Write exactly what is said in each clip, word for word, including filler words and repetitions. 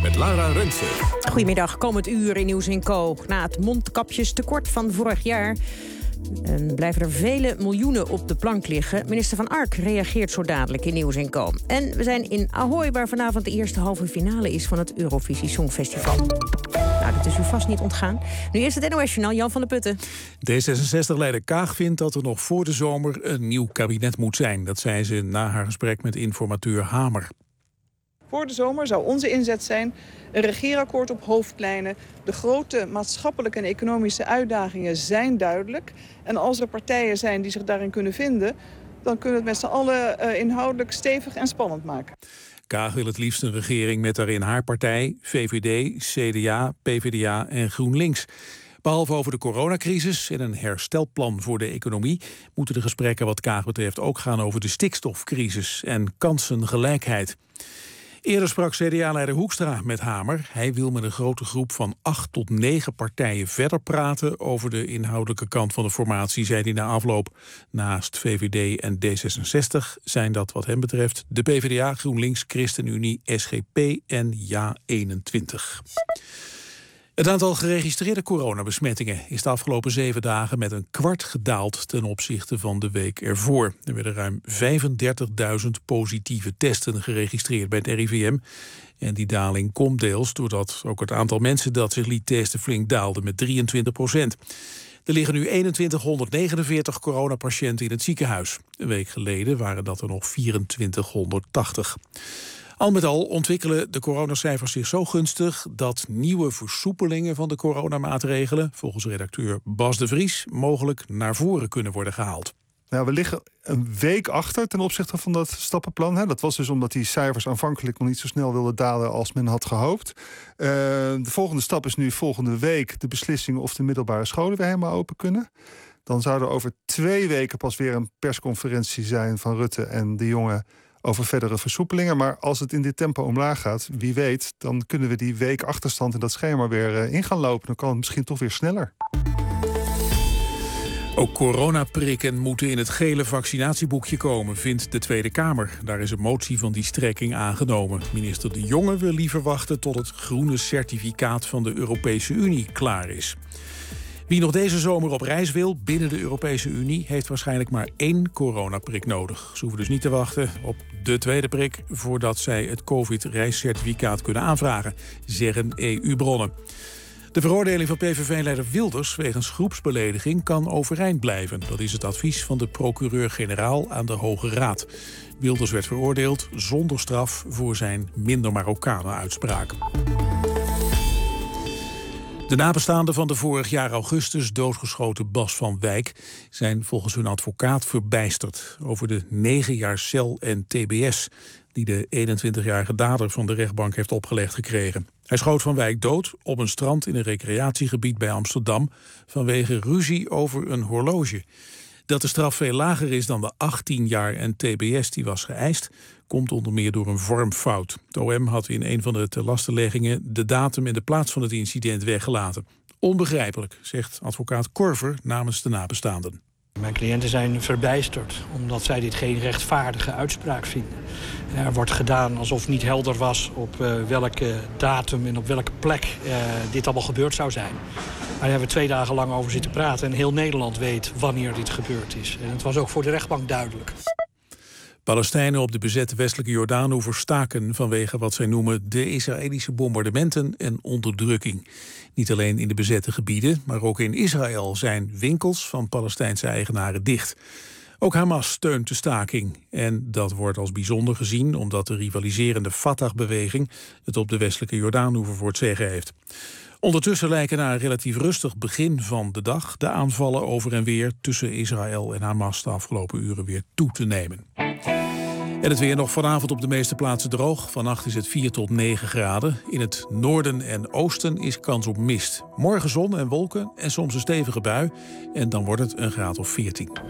met Lara Rensen. Goedemiddag, komend uur in Nieuws en Co. Na het mondkapjestekort van vorig jaar en blijven er vele miljoenen op de plank liggen. Minister Van Ark reageert zo dadelijk in Nieuws en Co. En we zijn in Ahoy, waar vanavond de eerste halve finale is van het Eurovisie Songfestival. Nou, dat is u vast niet ontgaan. Nu eerst het N O S-journaal, Jan van der Putten. D zesenzestig-leider Kaag vindt dat er nog voor de zomer een nieuw kabinet moet zijn. Dat zei ze na haar gesprek met informateur Hamer. Voor de zomer zou onze inzet zijn een regeerakkoord op hoofdlijnen. De grote maatschappelijke en economische uitdagingen zijn duidelijk. En als er partijen zijn die zich daarin kunnen vinden, dan kunnen we het met z'n allen uh, inhoudelijk stevig en spannend maken. Kaag wil het liefst een regering met daarin haar partij, V V D, C D A, P V D A en GroenLinks. Behalve over de coronacrisis en een herstelplan voor de economie moeten de gesprekken wat Kaag betreft ook gaan over de stikstofcrisis en kansengelijkheid. Eerder sprak C D A-leider Hoekstra met Hamer. Hij wil met een grote groep van acht tot negen partijen verder praten over de inhoudelijke kant van de formatie, zei hij na afloop. Naast V V D en D zesenzestig zijn dat wat hem betreft de P V D A, GroenLinks, ChristenUnie, S G P en Ja eenentwintig. Het aantal geregistreerde coronabesmettingen is de afgelopen zeven dagen met een kwart gedaald ten opzichte van de week ervoor. Er werden ruim vijfendertigduizend positieve testen geregistreerd bij het R I V M. En die daling komt deels doordat ook het aantal mensen dat zich liet testen flink daalde met drieëntwintig procent. Er liggen nu eenentwintighonderdnegenenveertig coronapatiënten in het ziekenhuis. Een week geleden waren dat er nog vierentwintighonderdtachtig. Al met al ontwikkelen de coronacijfers zich zo gunstig dat nieuwe versoepelingen van de coronamaatregelen, volgens redacteur Bas de Vries, mogelijk naar voren kunnen worden gehaald. Nou, we liggen een week achter ten opzichte van dat stappenplan. Hè. Dat was dus omdat die cijfers aanvankelijk nog niet zo snel wilden dalen als men had gehoopt. Uh, de volgende stap is nu volgende week de beslissing of de middelbare scholen weer helemaal open kunnen. Dan zou er over twee weken pas weer een persconferentie zijn van Rutte en de Jonge over verdere versoepelingen. Maar als het in dit tempo omlaag gaat, wie weet, dan kunnen we die week achterstand in dat schema weer uh, in gaan lopen. Dan kan het misschien toch weer sneller. Ook coronaprikken moeten in het gele vaccinatieboekje komen, vindt de Tweede Kamer. Daar is een motie van die strekking aangenomen. Minister De Jonge wil liever wachten tot het groene certificaat van de Europese Unie klaar is. Wie nog deze zomer op reis wil binnen de Europese Unie heeft waarschijnlijk maar één coronaprik nodig. Ze hoeven dus niet te wachten op de tweede prik voordat zij het COVID-reiscertificaat kunnen aanvragen, zeggen E U-bronnen. De veroordeling van P V V-leider Wilders wegens groepsbelediging kan overeind blijven. Dat is het advies van de procureur-generaal aan de Hoge Raad. Wilders werd veroordeeld zonder straf voor zijn minder Marokkanen-uitspraak. De nabestaanden van de vorig jaar augustus doodgeschoten Bas van Wijk zijn volgens hun advocaat verbijsterd over de negen jaar cel en T B S die de eenentwintigjarige dader van de rechtbank heeft opgelegd gekregen. Hij schoot Van Wijk dood op een strand in een recreatiegebied bij Amsterdam vanwege ruzie over een horloge. Dat de straf veel lager is dan de achttien jaar en T B S die was geëist, komt onder meer door een vormfout. Het O M had in een van de telastenleggingen de datum en de plaats van het incident weggelaten. Onbegrijpelijk, zegt advocaat Korver namens de nabestaanden. Mijn cliënten zijn verbijsterd omdat zij dit geen rechtvaardige uitspraak vinden. Er wordt gedaan alsof niet helder was op uh, welke datum en op welke plek uh, dit allemaal gebeurd zou zijn. Maar daar hebben we twee dagen lang over zitten praten en heel Nederland weet wanneer dit gebeurd is. En het was ook voor de rechtbank duidelijk. Palestijnen op de bezette westelijke Jordaanoever staken vanwege wat zij noemen de Israëlische bombardementen en onderdrukking. Niet alleen in de bezette gebieden, maar ook in Israël zijn winkels van Palestijnse eigenaren dicht. Ook Hamas steunt de staking. En dat wordt als bijzonder gezien omdat de rivaliserende Fatah-beweging het op de westelijke Jordaanoever voor het zeggen heeft. Ondertussen lijken na een relatief rustig begin van de dag de aanvallen over en weer tussen Israël en Hamas de afgelopen uren weer toe te nemen. En het weer nog vanavond op de meeste plaatsen droog. Vannacht is het vier tot negen graden. In het noorden en oosten is kans op mist. Morgen zon en wolken en soms een stevige bui. En dan wordt het een graad of veertien.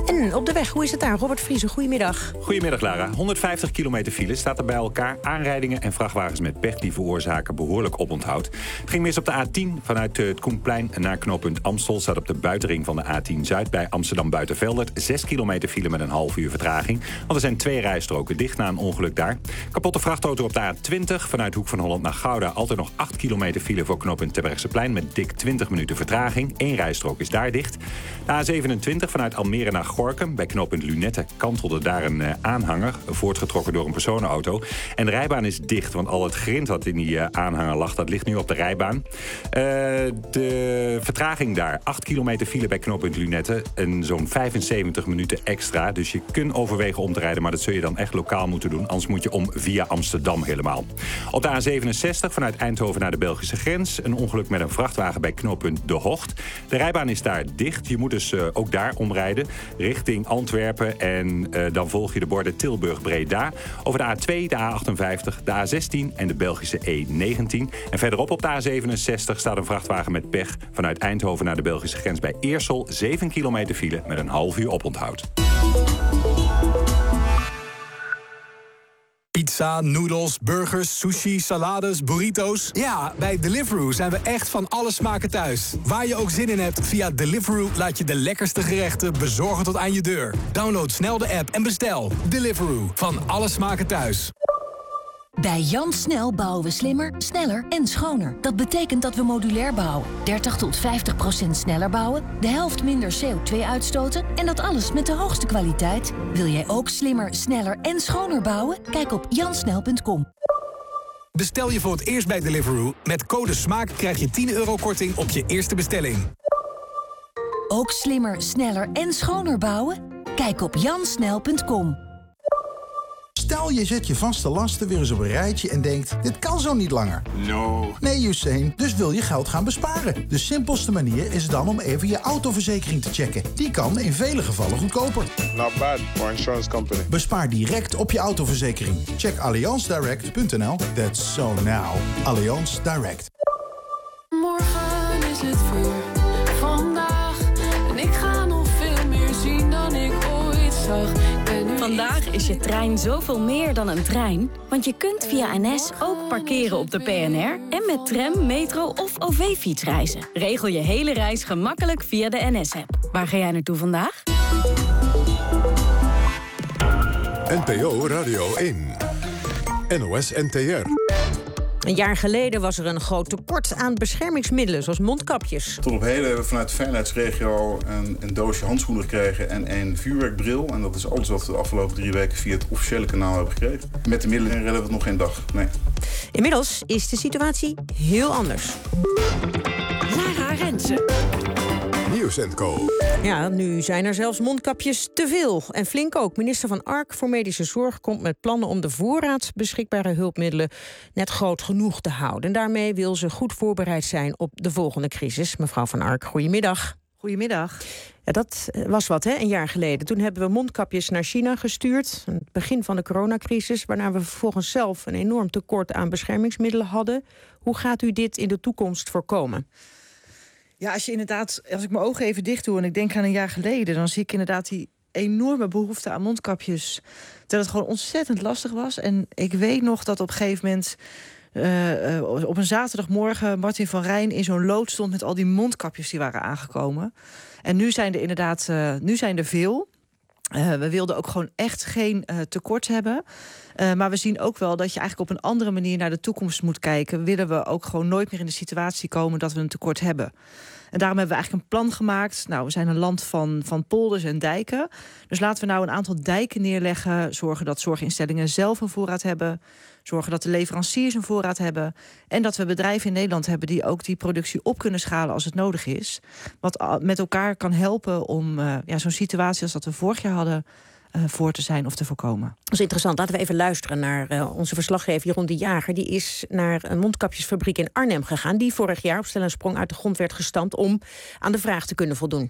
En op de weg, hoe is het daar? Robert Vriesen, goedemiddag. Goedemiddag, Lara. honderdvijftig kilometer file staat er bij elkaar. Aanrijdingen en vrachtwagens met pech die veroorzaken behoorlijk oponthoud. Het ging mis op de A tien vanuit het Koenplein naar knooppunt Amstel. Staat op de buitenring van de A tien Zuid bij Amsterdam Buitenveldert. zes kilometer file met een half uur vertraging. Want er zijn twee rijstroken dicht na een ongeluk daar. Kapotte vrachtauto op de A twintig vanuit Hoek van Holland naar Gouda. Altijd nog acht kilometer file voor knooppunt Terbrechtseplein met dik twintig minuten vertraging. Eén rijstrook is daar dicht. De A zevenentwintig vanuit Almere naar Gorinchem. Bij knooppunt Lunette kantelde daar een uh, aanhanger, voortgetrokken door een personenauto. En de rijbaan is dicht, want al het grind wat in die uh, aanhanger lag, dat ligt nu op de rijbaan. Uh, de vertraging daar, acht kilometer file bij knooppunt Lunette en zo'n vijfenzeventig minuten extra. Dus je kunt overwegen om te rijden, maar dat zul je dan echt lokaal moeten doen. Anders moet je om via Amsterdam helemaal. Op de A zevenenzestig vanuit Eindhoven naar de Belgische grens. Een ongeluk met een vrachtwagen bij knooppunt De Hocht. De rijbaan is daar dicht. Je moet dus uh, ook daar omrijden, richting Antwerpen. En uh, dan volg je de borden Tilburg-Breda. Over de A twee, de A achtenvijftig, de A zestien en de Belgische E negentien. En verderop op de A zevenenzestig staat een vrachtwagen met pech vanuit Eindhoven naar de Belgische grens bij Eersel. zeven kilometer file met een half uur oponthoud. Pizza, noedels, burgers, sushi, salades, burritos. Ja, bij Deliveroo zijn we echt van alle smaken thuis. Waar je ook zin in hebt, via Deliveroo laat je de lekkerste gerechten bezorgen tot aan je deur. Download snel de app en bestel. Deliveroo, van alle smaken thuis. Bij Jan Snel bouwen we slimmer, sneller en schoner. Dat betekent dat we modulair bouwen. dertig tot vijftig procent sneller bouwen, de helft minder C O twee uitstoten... en dat alles met de hoogste kwaliteit. Wil jij ook slimmer, sneller en schoner bouwen? Kijk op jansnel punt com. Bestel je voor het eerst bij Deliveroo. Met code SMAAK krijg je tien euro korting op je eerste bestelling. Ook slimmer, sneller en schoner bouwen? Kijk op jansnel punt com. Stel, je zet je vaste lasten weer eens op een rijtje en denkt, dit kan zo niet langer. No. Nee, Usain, dus wil je geld gaan besparen. De simpelste manier is dan om even je autoverzekering te checken. Die kan in vele gevallen goedkoper. Not bad for insurance company. Bespaar direct op je autoverzekering. Check allianz direct punt n l. That's so now. Allianz Direct. Morgen is het weer vandaag. En ik ga nog veel meer zien dan ik ooit zag. Vandaag is je trein zoveel meer dan een trein. Want je kunt via N S ook parkeren op de P N R... en met tram, metro of O V-fiets reizen. Regel je hele reis gemakkelijk via de N S-app. Waar ga jij naartoe vandaag? N P O Radio één. N O S N T R. Een jaar geleden was er een groot tekort aan beschermingsmiddelen, zoals mondkapjes. Tot op heden hebben we vanuit de veiligheidsregio een, een doosje handschoenen gekregen en een vuurwerkbril. En dat is alles wat we de afgelopen drie weken via het officiële kanaal hebben gekregen. Met de middelen redden we het nog geen dag, nee. Inmiddels is de situatie heel anders. Lara Rensen. Nieuws en Co. Ja, nu zijn er zelfs mondkapjes te veel. En flink ook. Minister van Ark voor Medische Zorg komt met plannen om de voorraad beschikbare hulpmiddelen net groot genoeg te houden. En daarmee wil ze goed voorbereid zijn op de volgende crisis. Mevrouw van Ark, goedemiddag. Goedemiddag. Ja, dat was wat, hè, een jaar geleden. Toen hebben we mondkapjes naar China gestuurd. Aan het begin van de coronacrisis, waarna we vervolgens zelf een enorm tekort aan beschermingsmiddelen hadden. Hoe gaat u dit in de toekomst voorkomen? Ja, als je inderdaad, als ik mijn ogen even dicht doe en ik denk aan een jaar geleden, dan zie ik inderdaad die enorme behoefte aan mondkapjes. Dat het gewoon ontzettend lastig was. En ik weet nog dat op een gegeven moment uh, uh, op een zaterdagmorgen Martin van Rijn in zo'n lood stond met al die mondkapjes die waren aangekomen. En nu zijn er inderdaad, uh, nu zijn er veel. Uh, we wilden ook gewoon echt geen uh, tekort hebben. Uh, maar we zien ook wel dat je eigenlijk op een andere manier naar de toekomst moet kijken. Willen we ook gewoon nooit meer in de situatie komen dat we een tekort hebben. En daarom hebben we eigenlijk een plan gemaakt. Nou, we zijn een land van, van polders en dijken. Dus laten we nou een aantal dijken neerleggen. Zorgen dat zorginstellingen zelf een voorraad hebben. Zorgen dat de leveranciers een voorraad hebben. En dat we bedrijven in Nederland hebben die ook die productie op kunnen schalen als het nodig is. Wat met elkaar kan helpen om uh, ja, zo'n situatie als dat we vorig jaar hadden Uh, voor te zijn of te voorkomen. Dat is interessant. Laten we even luisteren naar uh, onze verslaggever Jeroen de Jager. Die is naar een mondkapjesfabriek in Arnhem gegaan, die vorig jaar op stel en sprong uit de grond werd gestampt om aan de vraag te kunnen voldoen.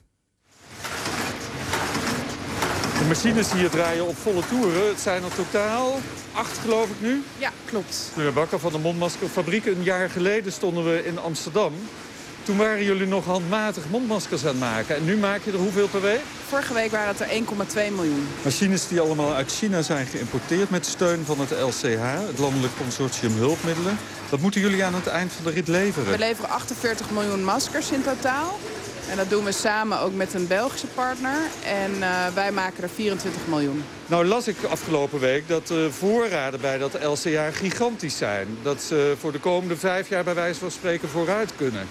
De machines die hier draaien op volle toeren, het zijn er totaal acht, geloof ik nu. Ja, klopt. Meneer Bakker van de mondmaskerfabriek. Een jaar geleden stonden we in Amsterdam. Toen waren jullie nog handmatig mondmaskers aan het maken. En nu maak je er hoeveel per week? Vorige week waren het er één komma twee miljoen. Machines die allemaal uit China zijn geïmporteerd met steun van het L C H, het Landelijk Consortium Hulpmiddelen. Wat moeten jullie aan het eind van de rit leveren? We leveren achtenveertig miljoen maskers in totaal. En dat doen we samen ook met een Belgische partner. En uh, wij maken er vierentwintig miljoen. Nou las ik afgelopen week dat de voorraden bij dat L C H gigantisch zijn. Dat ze voor de komende vijf jaar bij wijze van spreken vooruit kunnen.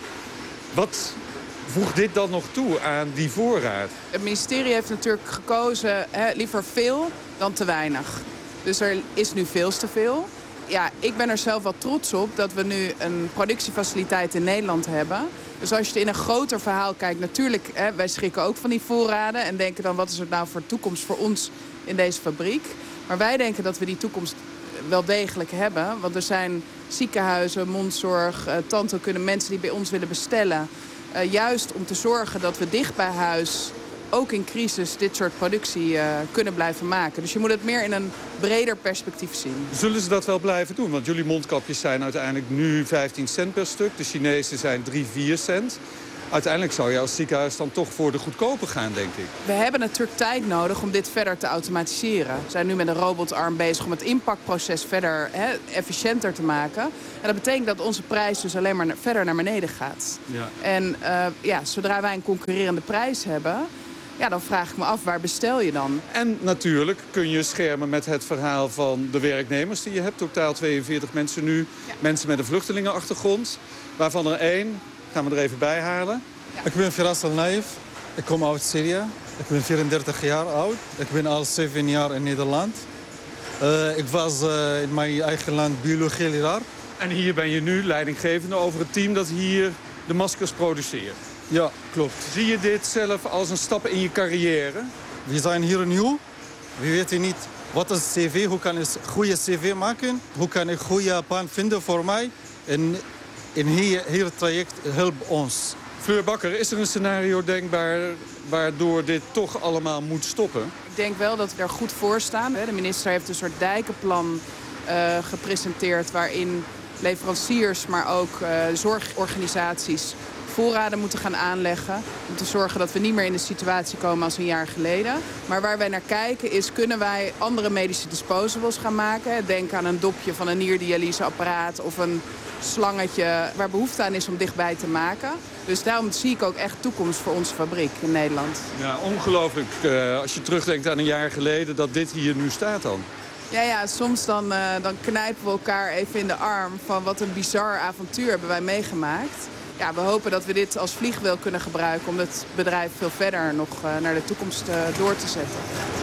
Wat voegt dit dan nog toe aan die voorraad? Het ministerie heeft natuurlijk gekozen hè, liever veel dan te weinig. Dus er is nu veel te veel. Ja, ik ben er zelf wel trots op dat we nu een productiefaciliteit in Nederland hebben. Dus als je het in een groter verhaal kijkt, natuurlijk, hè, wij schrikken ook van die voorraden en denken dan wat is er nou voor toekomst voor ons in deze fabriek. Maar wij denken dat we die toekomst wel degelijk hebben. Want er zijn ziekenhuizen, mondzorg, uh, tandheelkunde, mensen die bij ons willen bestellen. Uh, juist om te zorgen dat we dicht bij huis, ook in crisis, dit soort productie uh, kunnen blijven maken. Dus je moet het meer in een breder perspectief zien. Zullen ze dat wel blijven doen? Want jullie mondkapjes zijn uiteindelijk nu vijftien cent per stuk. De Chinese zijn drie, vier cent. Uiteindelijk zou je als ziekenhuis dan toch voor de goedkope gaan, denk ik. We hebben natuurlijk tijd nodig om dit verder te automatiseren. We zijn nu met een robotarm bezig om het inpakproces verder hè, efficiënter te maken. En dat betekent dat onze prijs dus alleen maar verder naar beneden gaat. Ja. En uh, ja, zodra wij een concurrerende prijs hebben, ja, dan vraag ik me af, waar bestel je dan? En natuurlijk kun je schermen met het verhaal van de werknemers die je hebt. Totaal tweeënveertig mensen nu. Ja. Mensen met een vluchtelingenachtergrond. Waarvan er één, gaan we er even bij halen. Ja. Ik ben Firas Al-Naif. Ik kom uit Syrië. Ik ben vierendertig jaar oud. Ik ben al zeven jaar in Nederland. Uh, ik was uh, in mijn eigen land biologie-leraar. En hier ben je nu leidinggevende over het team dat hier de maskers produceert. Ja, klopt. Zie je dit zelf als een stap in je carrière? We zijn hier nieuw. We weten niet wat is cv, hoe kan ik een goede cv maken. Hoe kan ik een goede baan vinden voor mij. En in hier, hier het traject helpt ons. Fleur Bakker, is er een scenario denkbaar waardoor dit toch allemaal moet stoppen? Ik denk wel dat we er goed voor staan. De minister heeft een soort dijkenplan uh, gepresenteerd waarin leveranciers, maar ook uh, zorgorganisaties voorraden moeten gaan aanleggen. Om te zorgen dat we niet meer in de situatie komen als een jaar geleden. Maar waar wij naar kijken is, kunnen wij andere medische disposables gaan maken? Denk aan een dopje van een nierdialyseapparaat of een slangetje waar behoefte aan is om dichtbij te maken. Dus daarom zie ik ook echt toekomst voor onze fabriek in Nederland. Ja, ongelooflijk uh, als je terugdenkt aan een jaar geleden dat dit hier nu staat dan. Ja, ja, soms dan, uh, dan knijpen we elkaar even in de arm van wat een bizar avontuur hebben wij meegemaakt. Ja, we hopen dat we dit als vliegwiel kunnen gebruiken om het bedrijf veel verder nog uh, naar de toekomst uh, door te zetten.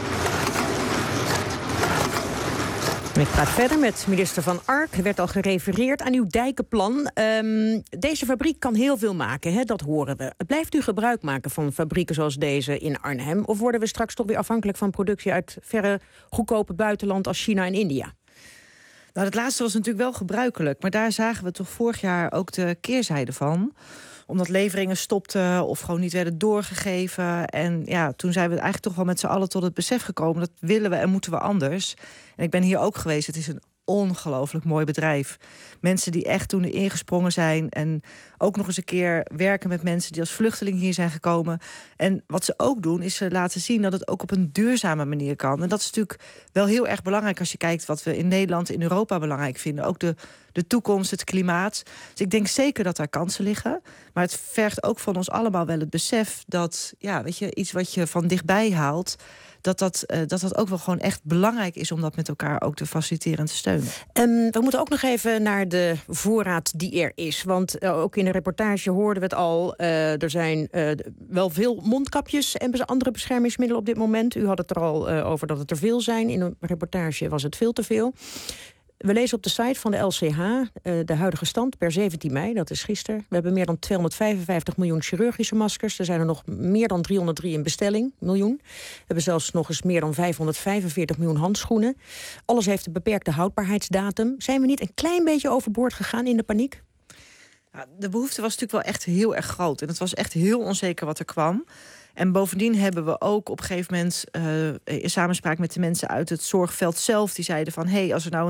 Ik praat verder met minister Van Ark. Er werd al gerefereerd aan uw dijkenplan. Um, deze fabriek kan heel veel maken, hè? Dat horen we. Blijft u gebruik maken van fabrieken zoals deze in Arnhem? Of worden we straks toch weer afhankelijk van productie uit verre goedkope buitenland als China en India? Nou, dat laatste was natuurlijk wel gebruikelijk. Maar daar zagen we toch vorig jaar ook de keerzijde van. Omdat leveringen stopten of gewoon niet werden doorgegeven. En ja, toen zijn we eigenlijk toch wel met z'n allen tot het besef gekomen. Dat willen we en moeten we anders. En ik ben hier ook geweest. Het is een ongelooflijk mooi bedrijf. Mensen die echt toen er ingesprongen zijn. En ook nog eens een keer werken met mensen die als vluchteling hier zijn gekomen. En wat ze ook doen, is ze laten zien dat het ook op een duurzame manier kan. En dat is natuurlijk wel heel erg belangrijk als je kijkt wat we in Nederland, in Europa belangrijk vinden. Ook de, de toekomst, het klimaat. Dus ik denk zeker dat daar kansen liggen. Maar het vergt ook van ons allemaal wel het besef dat, ja, weet je, iets wat je van dichtbij haalt, dat dat, uh, dat dat ook wel gewoon echt belangrijk is om dat met elkaar ook te faciliteren en te steunen. Um, we moeten ook nog even naar de voorraad die er is. Want uh, ook in de reportage hoorden we het al. Uh, er zijn uh, wel veel mondkapjes en andere beschermingsmiddelen op dit moment. U had het er al uh, over dat het er veel zijn. In een reportage was het veel te veel. We lezen op de site van de L C H uh, de huidige stand per zeventien mei, dat is gisteren. We hebben meer dan tweehonderdvijfenvijftig miljoen chirurgische maskers. Er zijn er nog meer dan driehonderddrie in bestelling, miljoen. We hebben zelfs nog eens meer dan vijfhonderdvijfenveertig miljoen handschoenen. Alles heeft een beperkte houdbaarheidsdatum. Zijn we niet een klein beetje overboord gegaan in de paniek? Ja, de behoefte was natuurlijk wel echt heel erg groot. En het was echt heel onzeker wat er kwam. En bovendien hebben we ook op een gegeven moment uh, in samenspraak met de mensen uit het zorgveld zelf, die zeiden van, hé, hey, als er nou een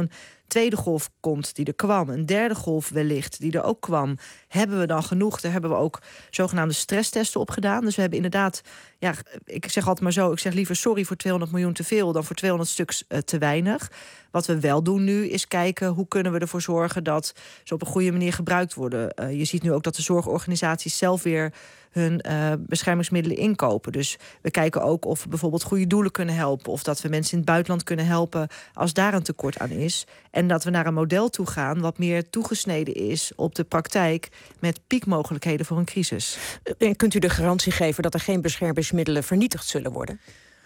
tweede golf komt die er kwam, een derde golf wellicht die er ook kwam, hebben we dan genoeg? Daar hebben we ook zogenaamde stresstesten op gedaan. Dus we hebben inderdaad, ja, ik zeg altijd maar zo, ik zeg liever sorry voor tweehonderd miljoen te veel dan voor tweehonderd stuks uh, te weinig. Wat we wel doen nu is kijken hoe kunnen we ervoor zorgen dat ze op een goede manier gebruikt worden. Uh, je ziet nu ook dat de zorgorganisaties zelf weer hun uh, beschermingsmiddelen inkopen. Dus we kijken ook of we bijvoorbeeld goede doelen kunnen helpen, of dat we mensen in het buitenland kunnen helpen als daar een tekort aan is. En dat we naar een model toe gaan wat meer toegesneden is op de praktijk met piekmogelijkheden voor een crisis. En kunt u de garantie geven dat er geen beschermingsmiddelen vernietigd zullen worden?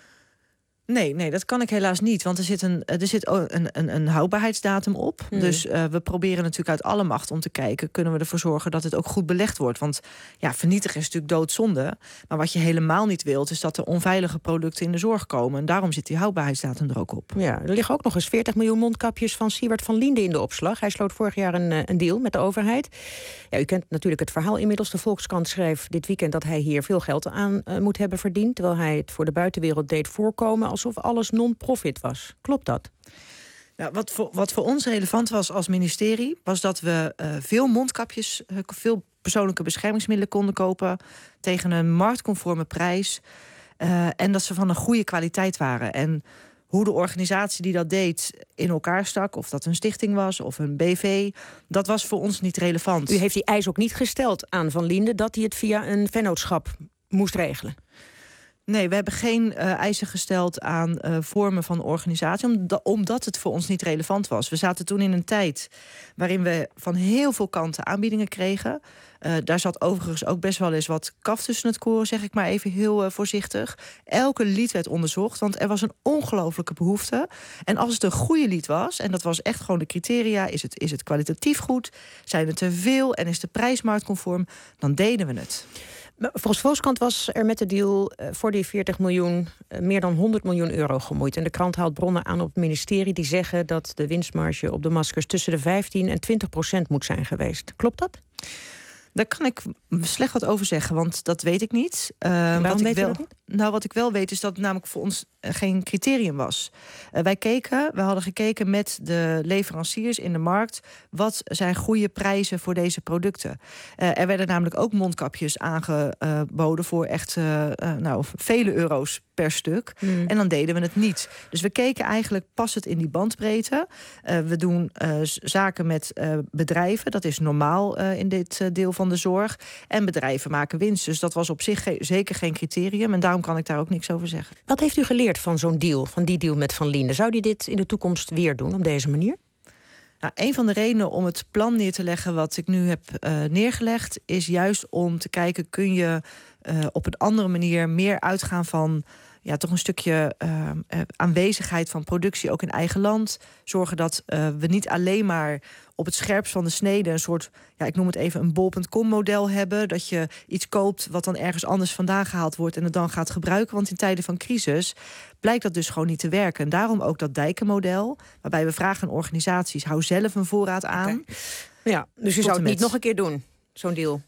Nee, nee, dat kan ik helaas niet. Want er zit een, er zit een, een, een houdbaarheidsdatum op. Mm. Dus uh, we proberen natuurlijk uit alle macht om te kijken, kunnen we ervoor zorgen dat het ook goed belegd wordt. Want ja, vernietigen is natuurlijk doodzonde. Maar wat je helemaal niet wilt, is dat er onveilige producten in de zorg komen. En daarom zit die houdbaarheidsdatum er ook op. Ja, er liggen ook nog eens veertig miljoen mondkapjes van Siewert van Liende in de opslag. Hij sloot vorig jaar een, een deal met de overheid. Ja, u kent natuurlijk het verhaal inmiddels. De Volkskrant schreef dit weekend dat hij hier veel geld aan uh, moet hebben verdiend, terwijl hij het voor de buitenwereld deed voorkomen alsof alles non-profit was. Klopt dat? Nou, wat, voor, wat voor ons relevant was als ministerie, was dat we uh, veel mondkapjes, uh, veel persoonlijke beschermingsmiddelen konden kopen tegen een marktconforme prijs. Uh, en dat ze van een goede kwaliteit waren. En hoe de organisatie die dat deed in elkaar stak, of dat een stichting was of een B V, dat was voor ons niet relevant. U heeft die eis ook niet gesteld aan Van Liende dat hij het via een vennootschap moest regelen? Nee, we hebben geen uh, eisen gesteld aan uh, vormen van organisatie, omdat, omdat het voor ons niet relevant was. We zaten toen in een tijd waarin we van heel veel kanten aanbiedingen kregen. Uh, daar zat overigens ook best wel eens wat kaf tussen het koren, zeg ik maar even heel uh, voorzichtig. Elke lied werd onderzocht, want er was een ongelofelijke behoefte. En als het een goede lied was, en dat was echt gewoon de criteria, is het, is het kwalitatief goed, zijn er te veel en is de prijs marktconform, dan deden we het. Volgens Volkskrant was er met de deal voor die veertig miljoen meer dan honderd miljoen euro gemoeid. En de krant haalt bronnen aan op het ministerie die zeggen dat de winstmarge op de maskers tussen de vijftien en twintig procent moet zijn geweest. Klopt dat? Daar kan ik slecht wat over zeggen, want dat weet ik niet. Uh, Waarom wat weet ik wel, u dat niet? Nou, wat ik wel weet is dat het namelijk voor ons geen criterium was. Uh, wij keken, we hadden gekeken met de leveranciers in de markt, wat zijn goede prijzen voor deze producten. Uh, er werden namelijk ook mondkapjes aangeboden voor echt uh, uh, nou, vele euro's per stuk. Mm. En dan deden we het niet. Dus we keken eigenlijk, past het in die bandbreedte? Uh, we doen uh, zaken met uh, bedrijven. Dat is normaal uh, in dit uh, deel van de zorg. En bedrijven maken winst. Dus dat was op zich ge- zeker geen criterium. En daarom kan ik daar ook niks over zeggen. Wat heeft u geleerd van zo'n deal, van die deal met Van Liende? Zou die dit in de toekomst weer doen op deze manier? Nou, een van de redenen om het plan neer te leggen wat ik nu heb uh, neergelegd, is juist om te kijken, kun je uh, op een andere manier meer uitgaan van ja, toch een stukje uh, uh, aanwezigheid van productie ook in eigen land. Zorgen dat uh, we niet alleen maar op het scherpst van de snede een soort, ja, ik noem het even een bol punt com model hebben. Dat je iets koopt wat dan ergens anders vandaan gehaald wordt en het dan gaat gebruiken. Want in tijden van crisis blijkt dat dus gewoon niet te werken. En daarom ook dat dijkenmodel, waarbij we vragen aan organisaties, hou zelf een voorraad aan. Okay. Ja, dus u zou het niet nog een keer doen, zo'n deal?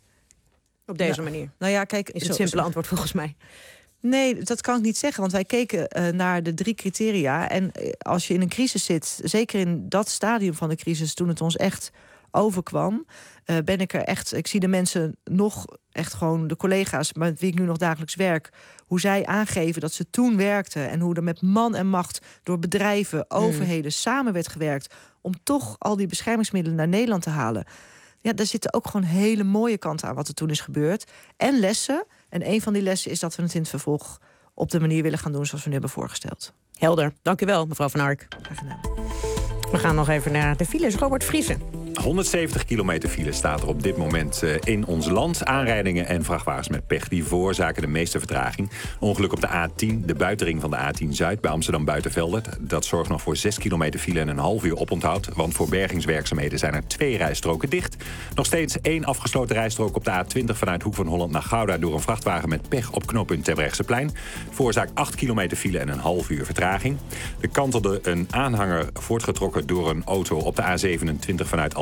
Op deze nou, manier? Nou ja, kijk, is het zo, simpele antwoord volgens mij. Nee, dat kan ik niet zeggen, want wij keken uh, naar de drie criteria. En uh, als je in een crisis zit, zeker in dat stadium van de crisis, toen het ons echt overkwam, uh, ben ik er echt, ik zie de mensen nog echt gewoon, de collega's met wie ik nu nog dagelijks werk, hoe zij aangeven dat ze toen werkten en hoe er met man en macht door bedrijven, overheden mm. samen werd gewerkt om toch al die beschermingsmiddelen naar Nederland te halen. Ja, daar zitten ook gewoon hele mooie kanten aan wat er toen is gebeurd. En lessen. En een van die lessen is dat we het in het vervolg op de manier willen gaan doen zoals we nu hebben voorgesteld. Helder. Dank u wel, mevrouw Van Ark. Graag gedaan. We gaan nog even naar de files. Robert Vriesen. honderdzeventig kilometer file staat er op dit moment uh, in ons land. Aanrijdingen en vrachtwagens met pech die veroorzaken de meeste vertraging. Ongeluk op de A tien, de buitenring van de A tien Zuid bij Amsterdam Buitenvelden. Dat zorgt nog voor zes kilometer file en een half uur oponthoud. Want voor bergingswerkzaamheden zijn er twee rijstroken dicht. Nog steeds één afgesloten rijstrook op de A twintig vanuit Hoek van Holland naar Gouda door een vrachtwagen met pech op knooppunt Terbrechtseplein. Veroorzaakt acht kilometer file en een half uur vertraging. Er kantelde een aanhanger voortgetrokken door een auto op de A zevenentwintig vanuit Almere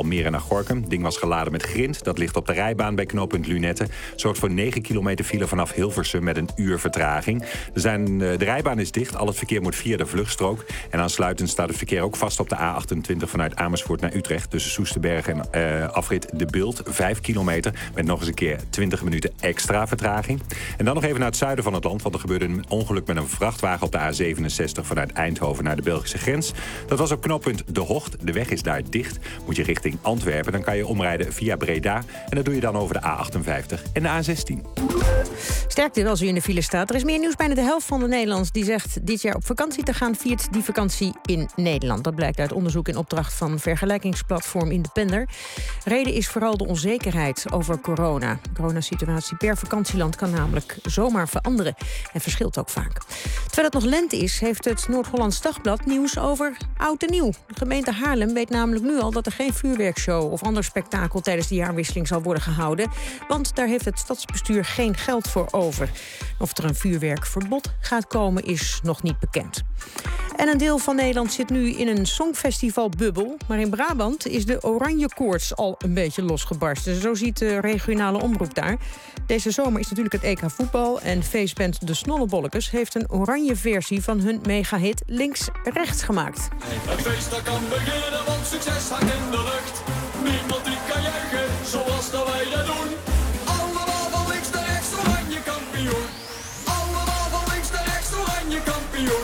Almere naar Gorinchem. Het ding was geladen met grind. Dat ligt op de rijbaan bij knooppunt Lunette. Zorgt voor negen kilometer file vanaf Hilversum met een uur vertraging. Er zijn, de rijbaan is dicht. Al het verkeer moet via de vluchtstrook. En aansluitend staat het verkeer ook vast op de A achtentwintig vanuit Amersfoort naar Utrecht. Tussen Soesterberg en uh, afrit De Bilt. Vijf kilometer met nog eens een keer twintig minuten extra vertraging. En dan nog even naar het zuiden van het land. Want er gebeurde een ongeluk met een vrachtwagen op de A zevenenzestig vanuit Eindhoven naar de Belgische grens. Dat was op knooppunt De Hocht. De weg is daar dicht. Moet je richting Antwerpen. Dan kan je omrijden via Breda. En dat doe je dan over de A achtenvijftig en de A zestien. Sterkte als u in de file staat. Er is meer nieuws. Bijna de helft van de Nederlanders die zegt dit jaar op vakantie te gaan, viert die vakantie in Nederland. Dat blijkt uit onderzoek in opdracht van vergelijkingsplatform Independer. Reden is vooral de onzekerheid over corona. De coronasituatie per vakantieland kan namelijk zomaar veranderen. En verschilt ook vaak. Terwijl het nog lente is, heeft het Noord-Hollands Dagblad nieuws over oud en nieuw. De gemeente Haarlem weet namelijk nu al dat er geen vuurwerkshow of ander spektakel tijdens de jaarwisseling zal worden gehouden. Want daar heeft het stadsbestuur geen geld voor over. Of er een vuurwerkverbod gaat komen is nog niet bekend. En een deel van Nederland zit nu in een songfestivalbubbel. Maar in Brabant is de oranje koorts al een beetje losgebarsten. Zo ziet de regionale omroep daar. Deze zomer is natuurlijk het E K voetbal. En feestband De Snollebollekes heeft een oranje versie van hun megahit Links-Rechts gemaakt. Het feest dat kan beginnen, want succes hangt in de lucht. Niemand die kan juichen, zoals dat wij dat doen. Allemaal van links naar rechts, oranje kampioen. Allemaal van links naar rechts, oranje kampioen.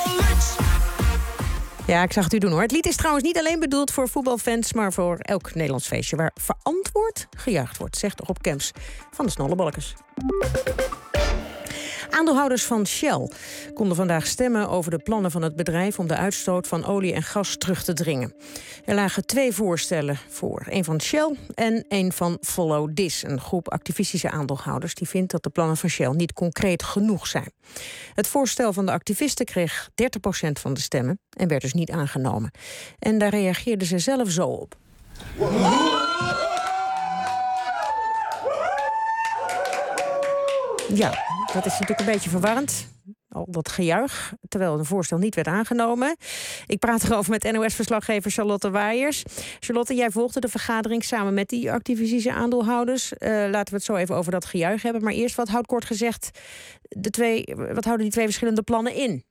Ja, ik zag het u doen hoor. Het lied is trouwens niet alleen bedoeld voor voetbalfans, maar voor elk Nederlands feestje waar verantwoord gejuicht wordt, zegt Rob Kemps van de Snollebollekes. Aandeelhouders van Shell konden vandaag stemmen over de plannen van het bedrijf om de uitstoot van olie en gas terug te dringen. Er lagen twee voorstellen voor. Een van Shell en een van Follow This, een groep activistische aandeelhouders die vindt dat de plannen van Shell niet concreet genoeg zijn. Het voorstel van de activisten kreeg dertig procent van de stemmen en werd dus niet aangenomen. En daar reageerden ze zelf zo op. Ja, dat is natuurlijk een beetje verwarrend. Al dat gejuich, terwijl een voorstel niet werd aangenomen. Ik praat erover met N O S-verslaggever Charlotte Waaiers. Charlotte, jij volgde de vergadering samen met die activistische aandeelhouders. Uh, laten we het zo even over dat gejuich hebben. Maar eerst, wat houdt kort gezegd de twee, wat houden die twee verschillende plannen in?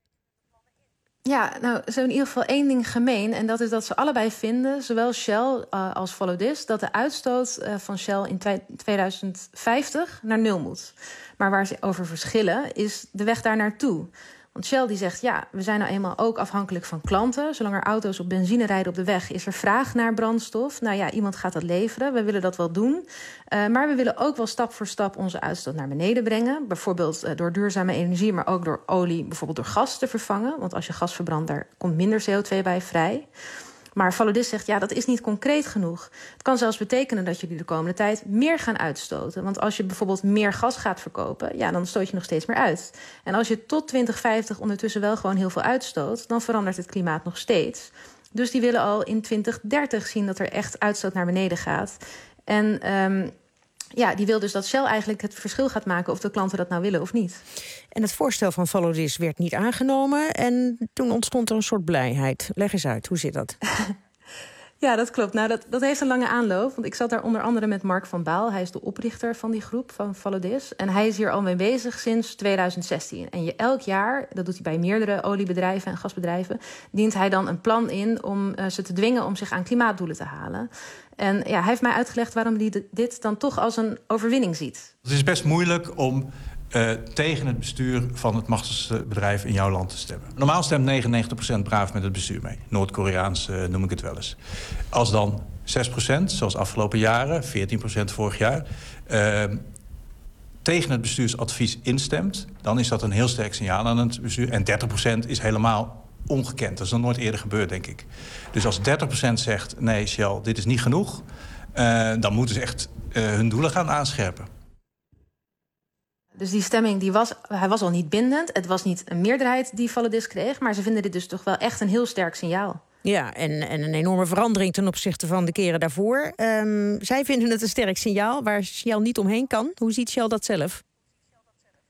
Ja, nou, ze hebben in ieder geval één ding gemeen. En dat is dat ze allebei vinden, zowel Shell uh, als Follow This, dat de uitstoot uh, van Shell in tweeduizend vijftig naar nul moet. Maar waar ze over verschillen is de weg daar naartoe. Want Shell die zegt, ja, we zijn nou eenmaal ook afhankelijk van klanten. Zolang er auto's op benzine rijden op de weg, is er vraag naar brandstof. Nou ja, iemand gaat dat leveren. We willen dat wel doen. Uh, maar we willen ook wel stap voor stap onze uitstoot naar beneden brengen. Bijvoorbeeld uh, door duurzame energie, maar ook door olie, bijvoorbeeld door gas te vervangen. Want als je gas verbrandt, daar komt minder C O twee bij vrij. Maar Follow This zegt, ja, dat is niet concreet genoeg. Het kan zelfs betekenen dat jullie de komende tijd meer gaan uitstoten. Want als je bijvoorbeeld meer gas gaat verkopen, ja, dan stoot je nog steeds meer uit. En als je tot twintig vijftig ondertussen wel gewoon heel veel uitstoot, dan verandert het klimaat nog steeds. Dus die willen al in twintig dertig zien dat er echt uitstoot naar beneden gaat. En um, ja, die wil dus dat Shell eigenlijk het verschil gaat maken of de klanten dat nou willen of niet. En het voorstel van Follow This werd niet aangenomen en toen ontstond er een soort blijheid. Leg eens uit, hoe zit dat? Ja, dat klopt. Nou, dat, dat heeft een lange aanloop. Want ik zat daar onder andere met Mark van Baal. Hij is de oprichter van die groep, van Follow This. En hij is hier al mee bezig sinds tweeduizend zestien. En je, elk jaar, dat doet hij bij meerdere oliebedrijven en gasbedrijven, dient hij dan een plan in om uh, ze te dwingen om zich aan klimaatdoelen te halen. En ja, hij heeft mij uitgelegd waarom hij dit dan toch als een overwinning ziet. Het is best moeilijk om Uh, tegen het bestuur van het machtigste bedrijf in jouw land te stemmen. Normaal stemt negenennegentig procent braaf met het bestuur mee. Noord-Koreaans uh, noem ik het wel eens. Als dan zes procent, zoals afgelopen jaren, veertien procent vorig jaar, Uh, tegen het bestuursadvies instemt, dan is dat een heel sterk signaal aan het bestuur. En dertig procent is helemaal ongekend. Dat is nog nooit eerder gebeurd, denk ik. Dus als dertig procent zegt, nee, Shell, dit is niet genoeg, Uh, dan moeten ze echt uh, hun doelen gaan aanscherpen. Dus die stemming, die was, hij was al niet bindend. Het was niet een meerderheid die Follow This kreeg, maar ze vinden dit dus toch wel echt een heel sterk signaal. Ja, en, en een enorme verandering ten opzichte van de keren daarvoor. Um, zij vinden het een sterk signaal waar Shell niet omheen kan. Hoe ziet Shell dat zelf?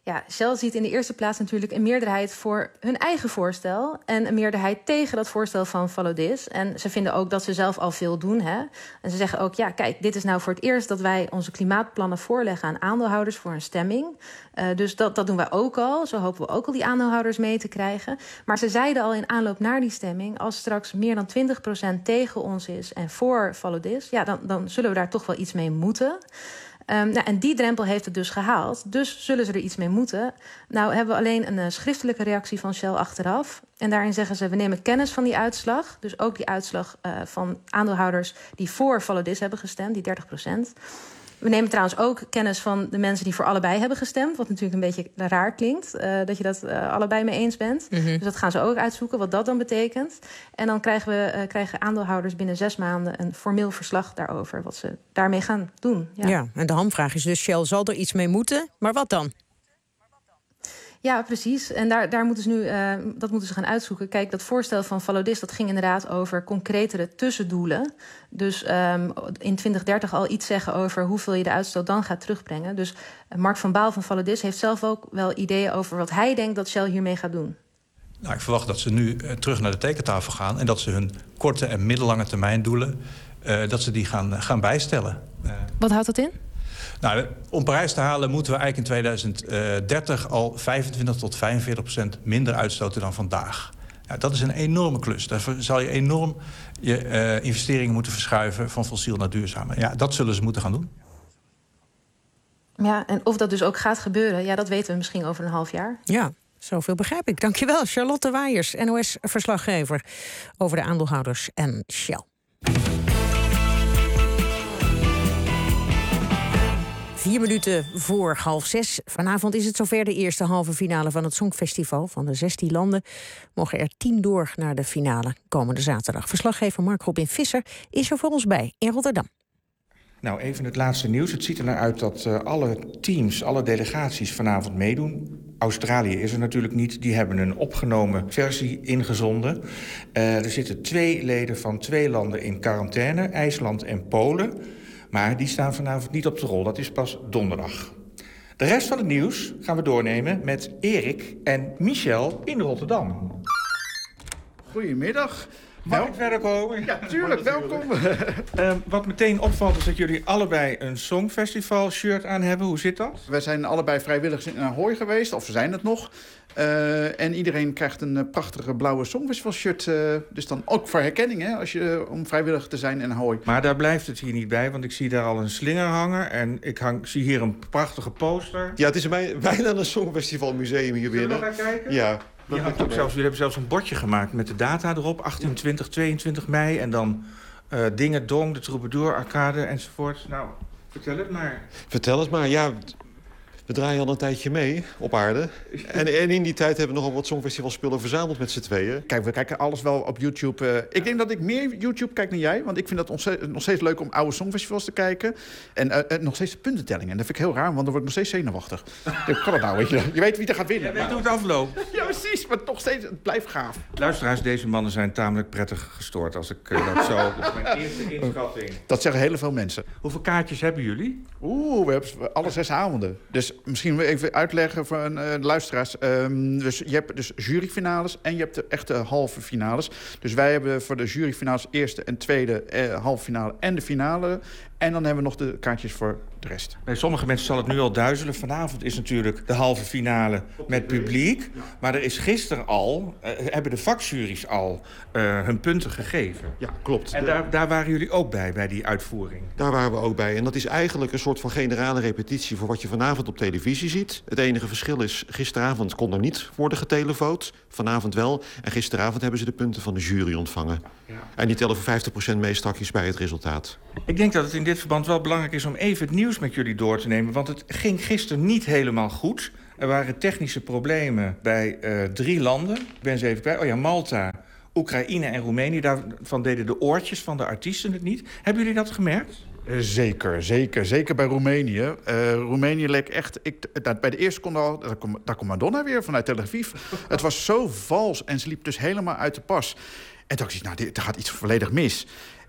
Ja, Shell ziet in de eerste plaats natuurlijk een meerderheid voor hun eigen voorstel en een meerderheid tegen dat voorstel van Follow This. En ze vinden ook dat ze zelf al veel doen. Hè? En ze zeggen ook, ja, kijk, dit is nou voor het eerst dat wij onze klimaatplannen voorleggen aan aandeelhouders voor een stemming. Uh, dus dat, dat doen wij ook al. Zo hopen we ook al die aandeelhouders mee te krijgen. Maar ze zeiden al in aanloop naar die stemming, als straks meer dan twintig procent tegen ons is en voor Follow This, ja, dan, dan zullen we daar toch wel iets mee moeten. Um, nou, en die drempel heeft het dus gehaald. Dus zullen ze er iets mee moeten. Nou hebben we alleen een uh, schriftelijke reactie van Shell achteraf. En daarin zeggen ze, we nemen kennis van die uitslag. Dus ook die uitslag uh, van aandeelhouders die voor Follow This hebben gestemd, die dertig procent. We nemen trouwens ook kennis van de mensen die voor allebei hebben gestemd. Wat natuurlijk een beetje raar klinkt, uh, dat je dat uh, allebei mee eens bent. Mm-hmm. Dus dat gaan ze ook uitzoeken, wat dat dan betekent. En dan krijgen, we, uh, krijgen aandeelhouders binnen zes maanden een formeel verslag daarover. Wat ze daarmee gaan doen. Ja, ja, en de hamvraag is dus, Shell zal er iets mee moeten, maar wat dan? Ja, precies. En daar, daar moeten ze nu, uh, dat moeten ze gaan uitzoeken. Kijk, dat voorstel van Follow This, dat ging inderdaad over concretere tussendoelen. Dus um, in twintig dertig al iets zeggen over hoeveel je de uitstoot dan gaat terugbrengen. Dus uh, Mark van Baal van Follow This heeft zelf ook wel ideeën over wat hij denkt dat Shell hiermee gaat doen. Nou, ik verwacht dat ze nu uh, terug naar de tekentafel gaan en dat ze hun korte en middellange termijn doelen, uh, dat ze die gaan, uh, gaan bijstellen. Uh, wat houdt dat in? Nou, om Parijs te halen moeten we eigenlijk in tweeduizend dertig al vijfentwintig tot vijfenveertig procent minder uitstoten dan vandaag. Ja, dat is een enorme klus. Daarvoor zal je enorm je uh, investeringen moeten verschuiven van fossiel naar duurzaam. Ja, dat zullen ze moeten gaan doen. Ja, en of dat dus ook gaat gebeuren, ja, dat weten we misschien over een half jaar. Ja, zoveel begrijp ik. Dankjewel, Charlotte Waaiers, N O S-verslaggever over de aandeelhouders en Shell. Vier minuten voor half zes. Vanavond is het zover, de eerste halve finale van het Songfestival. Van de zestien landen mogen er tien door naar de finale komende zaterdag. Verslaggever Mark Robin Visser is er voor ons bij in Rotterdam. Nou, even het laatste nieuws. Het ziet er naar uit dat uh, alle teams, alle delegaties vanavond meedoen. Australië is er natuurlijk niet. Die hebben een opgenomen versie ingezonden. Uh, er zitten twee leden van twee landen in quarantaine, IJsland en Polen. Maar die staan vanavond niet op de rol. Dat is pas donderdag. De rest van het nieuws gaan we doornemen met Erik en Michel in Rotterdam. Goedemiddag. Mag ik verder komen? Ja, tuurlijk. Welkom. uh, wat meteen opvalt is dat jullie allebei een Songfestival-shirt aan hebben. Hoe zit dat? We zijn allebei vrijwilligers in Ahoy geweest, of we zijn het nog. Uh, en iedereen krijgt een uh, prachtige blauwe Songfestival-shirt. Uh, dus dan ook voor herkenning, hè, als je, uh, om vrijwilliger te zijn in Ahoy. Maar daar blijft het hier niet bij, want ik zie daar al een slinger hangen. En ik hang, zie hier een prachtige poster. Ja, het is bij, bijna een Songfestival-museum hier binnen. Zullen we gaan kijken? Ja. Je had ook zelfs, jullie hebben zelfs een bordje gemaakt met de data erop. achttien, twintig, tweeëntwintig mei. En dan uh, Dingen, Dong, de Troubadour, Arcade enzovoort. Nou, vertel het maar. Vertel het maar, ja. We draaien al een tijdje mee op aarde. En, en in die tijd hebben we nogal wat Songfestivalspullen verzameld met z'n tweeën. Kijk, we kijken alles wel op YouTube. Uh, ik denk dat ik meer YouTube kijk dan jij. Want ik vind het ontzettend, nog steeds leuk om oude Songfestivals te kijken. En uh, uh, nog steeds de puntentellingen. En dat vind ik heel raar, want dan word ik nog steeds zenuwachtig. Ik kan het nou, weet je. Je weet wie er gaat winnen. Ja, weet hoe het afloopt. Ja, precies. Maar toch steeds, het blijft gaaf. Luisteraars, deze mannen zijn tamelijk prettig gestoord. Als ik uh, dat zo... Dat is mijn eerste inschatting. Dat zeggen heel veel mensen. Hoeveel kaartjes hebben jullie? Oeh, we hebben alle zes avonden. Dus misschien even uitleggen voor uh, de luisteraars. Um, dus je hebt dus juryfinales en je hebt de echte halve finales. Dus wij hebben voor de juryfinales eerste en tweede uh, halve finale en de finale. En dan hebben we nog de kaartjes voor de rest. Bij sommige mensen zal het nu al duizelen. Vanavond is natuurlijk de halve finale met publiek. Maar er is gisteren al, uh, hebben de vakjuries al uh, hun punten gegeven. Ja, klopt. En daar, daar waren jullie ook bij, bij die uitvoering? Daar waren we ook bij. En dat is eigenlijk een soort van generale repetitie voor wat je vanavond op televisie ziet. Het enige verschil is, gisteravond kon er niet worden getelevoot. Vanavond wel. En gisteravond hebben ze de punten van de jury ontvangen. Ja. En die tellen voor vijftig procent mee straks bij het resultaat. Ik denk dat het in dit verband wel belangrijk is om even het nieuws met jullie door te nemen. Want het ging gisteren niet helemaal goed. Er waren technische problemen bij uh, drie landen. Ik ben ze even bij. Oh ja, Malta, Oekraïne en Roemenië. Daarvan deden de oortjes van de artiesten het niet. Hebben jullie dat gemerkt? Uh, zeker, zeker. Zeker bij Roemenië. Uh, Roemenië leek echt... Ik, dat, bij de eerste kon al... Daar komt kom Madonna weer vanuit Tel Aviv. Het was zo vals en ze liep dus helemaal uit de pas. En toen dacht ik, nou, dit, er gaat iets volledig mis.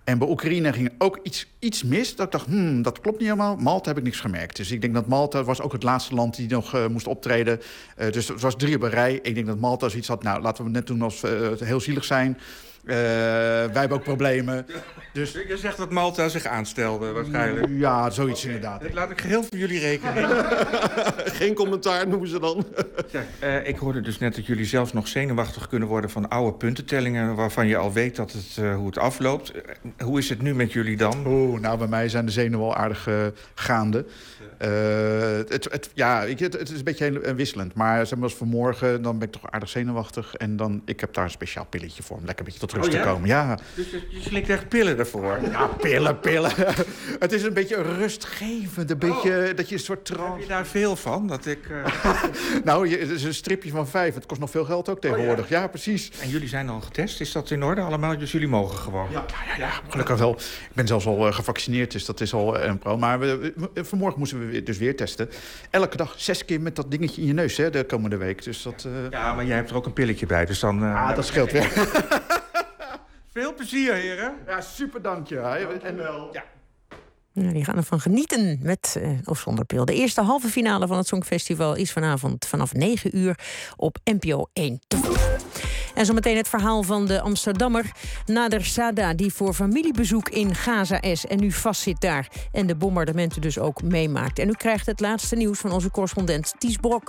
En bij Oekraïne ging ook iets, iets mis. Dat ik dacht, hmm, dat klopt niet helemaal. Malta heb ik niks gemerkt. Dus ik denk dat Malta was ook het laatste land die nog uh, moest optreden. Uh, dus het was drie op een rij. Ik denk dat Malta zoiets had, nou, laten we net doen als we uh, heel zielig zijn. Uh, wij hebben ook problemen. Dus... Je zegt dat Malta zich aanstelde, waarschijnlijk. Ja, zoiets inderdaad. Dat laat ik geheel voor jullie rekenen. Geen commentaar noemen ze dan. Zeg, uh, ik hoorde dus net dat jullie zelfs nog zenuwachtig kunnen worden van oude puntentellingen, waarvan je al weet dat het, uh, hoe het afloopt. Uh, hoe is het nu met jullie dan? Oeh, nou, bij mij zijn de zenuwen al aardig uh, gaande. Uh, het, het, ja, ik, het, het is een beetje wisselend. Maar zeg maar, als vanmorgen, dan ben ik toch aardig zenuwachtig. En dan, ik heb daar een speciaal pilletje voor om lekker een beetje tot rust oh, ja? te komen. Ja. Dus je slikt echt pillen ervoor? Ja, pillen, pillen. Het is een beetje rustgevend. Een beetje, oh. dat je een soort trance... Heb je daar veel van? Dat ik, uh... nou, je, het is een stripje van vijf. Het kost nog veel geld ook tegenwoordig. Oh, ja? ja, precies. En jullie zijn al getest? Is dat in orde allemaal? Dus jullie mogen gewoon? Ja, ja, ja, gelukkig wel. Ik ben zelfs al uh, gevaccineerd, dus dat is al een pro. Maar we, we, vanmorgen moesten we dus weer testen. Elke dag zes keer met dat dingetje in je neus, hè, de komende week. Dus dat, uh... Ja, maar jij hebt er ook een pilletje bij, dus dan... Uh... Ah, dat scheelt weer. Veel plezier, heren. Ja, super, dank je. En, wel. Ja. Nou, die gaan ervan genieten, met uh, of zonder pil. De eerste halve finale van het Songfestival is vanavond vanaf negen uur op N P O één te volgen. En zometeen het verhaal van de Amsterdammer Nader Sada, die voor familiebezoek in Gaza is en nu vastzit daar. En de bombardementen dus ook meemaakt. En u krijgt het laatste nieuws van onze correspondent Ties Brok.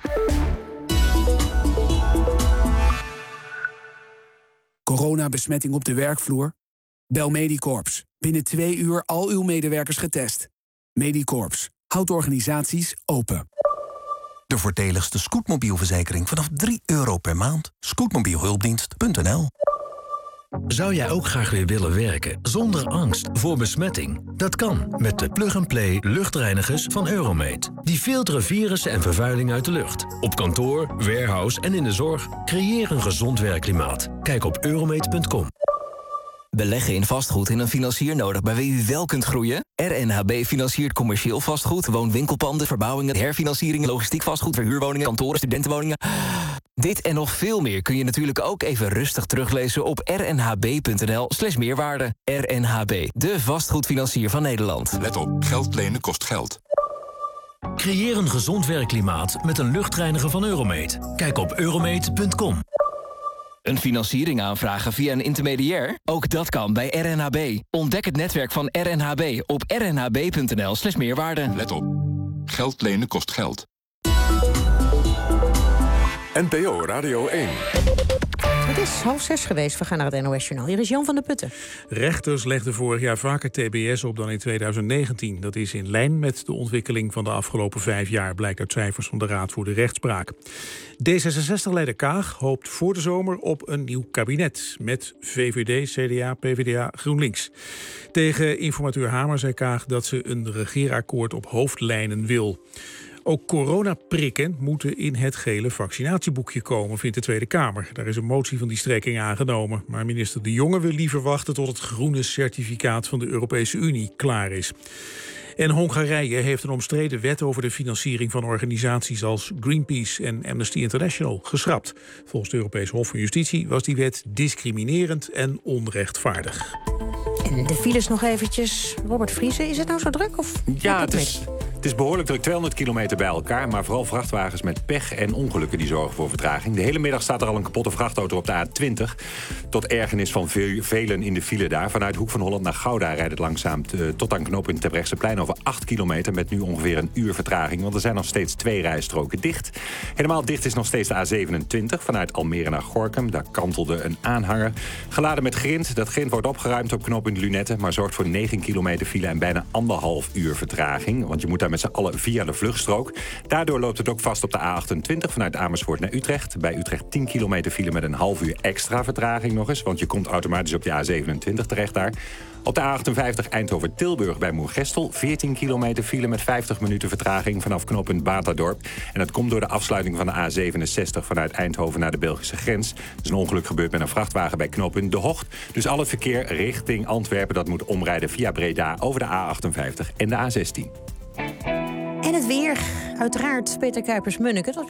Coronabesmetting op de werkvloer? Bel Medicorps. Binnen twee uur al uw medewerkers getest. Medicorps. Houdt organisaties open. De voordeligste scootmobielverzekering vanaf drie euro per maand. Scootmobielhulpdienst punt n l. Zou jij ook graag weer willen werken zonder angst voor besmetting? Dat kan met de plug-and-play luchtreinigers van Euromate. Die filteren virussen en vervuiling uit de lucht. Op kantoor, warehouse en in de zorg. Creëer een gezond werkklimaat. Kijk op euromate punt com. Beleggen in vastgoed en een financier nodig bij wie u wel kunt groeien? R N H B financiert commercieel vastgoed, woon-winkelpanden, verbouwingen, herfinancieringen, logistiek vastgoed, verhuurwoningen, kantoren, studentenwoningen. Dit en nog veel meer kun je natuurlijk ook even rustig teruglezen op r n h b punt n l slash meerwaarde. R N H B, de vastgoedfinancier van Nederland. Let op, geld lenen kost geld. Creëer een gezond werkklimaat met een luchtreiniger van Euromate. Kijk op euromate punt com. Een financiering aanvragen via een intermediair? Ook dat kan bij R N H B. Ontdek het netwerk van R N H B op r n h b punt n l slash meerwaarde. Let op. Geld lenen kost geld. N P O Radio één. Het is half zes geweest. We gaan naar het N O S-journaal. Hier is Jan van der Putten. Rechters legden vorig jaar vaker T B S op dan in tweeduizend negentien. Dat is in lijn met de ontwikkeling van de afgelopen vijf jaar, blijkt uit cijfers van de Raad voor de Rechtspraak. D zesenzestig-leider Kaag hoopt voor de zomer op een nieuw kabinet met V V D, C D A, P V D A, GroenLinks. Tegen informateur Hamer zei Kaag dat ze een regeerakkoord op hoofdlijnen wil. Ook coronaprikken moeten in het gele vaccinatieboekje komen, vindt de Tweede Kamer. Daar is een motie van die strekking aangenomen. Maar minister De Jonge wil liever wachten tot het groene certificaat van de Europese Unie klaar is. En Hongarije heeft een omstreden wet over de financiering van organisaties als Greenpeace en Amnesty International geschrapt. Volgens het Europees Hof van Justitie was die wet discriminerend en onrechtvaardig. En de files nog eventjes. Robert Vriese, is het nou zo druk? Of ja, het is, het is behoorlijk druk. tweehonderd kilometer bij elkaar. Maar vooral vrachtwagens met pech en ongelukken die zorgen voor vertraging. De hele middag staat er al een kapotte vrachtauto op de A twintig. Tot ergernis van veel, velen in de file daar. Vanuit Hoek van Holland naar Gouda rijdt het langzaam te, tot aan knooppunt Terbrechtseplein over acht kilometer. Met nu ongeveer een uur vertraging. Want er zijn nog steeds twee rijstroken dicht. Helemaal dicht is nog steeds de A zevenentwintig. Vanuit Almere naar Gorinchem. Daar kantelde een aanhanger. Geladen met grind. Dat grind wordt opgeruimd op knooppunt Lunette, maar zorgt voor negen kilometer file en bijna anderhalf uur vertraging. Want je moet daar met z'n allen via de vluchtstrook. Daardoor loopt het ook vast op de A achtentwintig vanuit Amersfoort naar Utrecht. Bij Utrecht tien kilometer file met een half uur extra vertraging nog eens. Want je komt automatisch op de A zevenentwintig terecht daar. Op de A achtenvijftig Eindhoven-Tilburg bij Moergestel. veertien kilometer file met vijftig minuten vertraging vanaf knooppunt Baterdorp. En dat komt door de afsluiting van de A zevenenzestig vanuit Eindhoven naar de Belgische grens. Er is een ongeluk gebeurd met een vrachtwagen bij knooppunt De Hocht. Dus al het verkeer richting Antwerpen dat moet omrijden via Breda over de A achtenvijftig en de A zestien. En het weer. Uiteraard Peter Kuipers-Munneke. Het was best een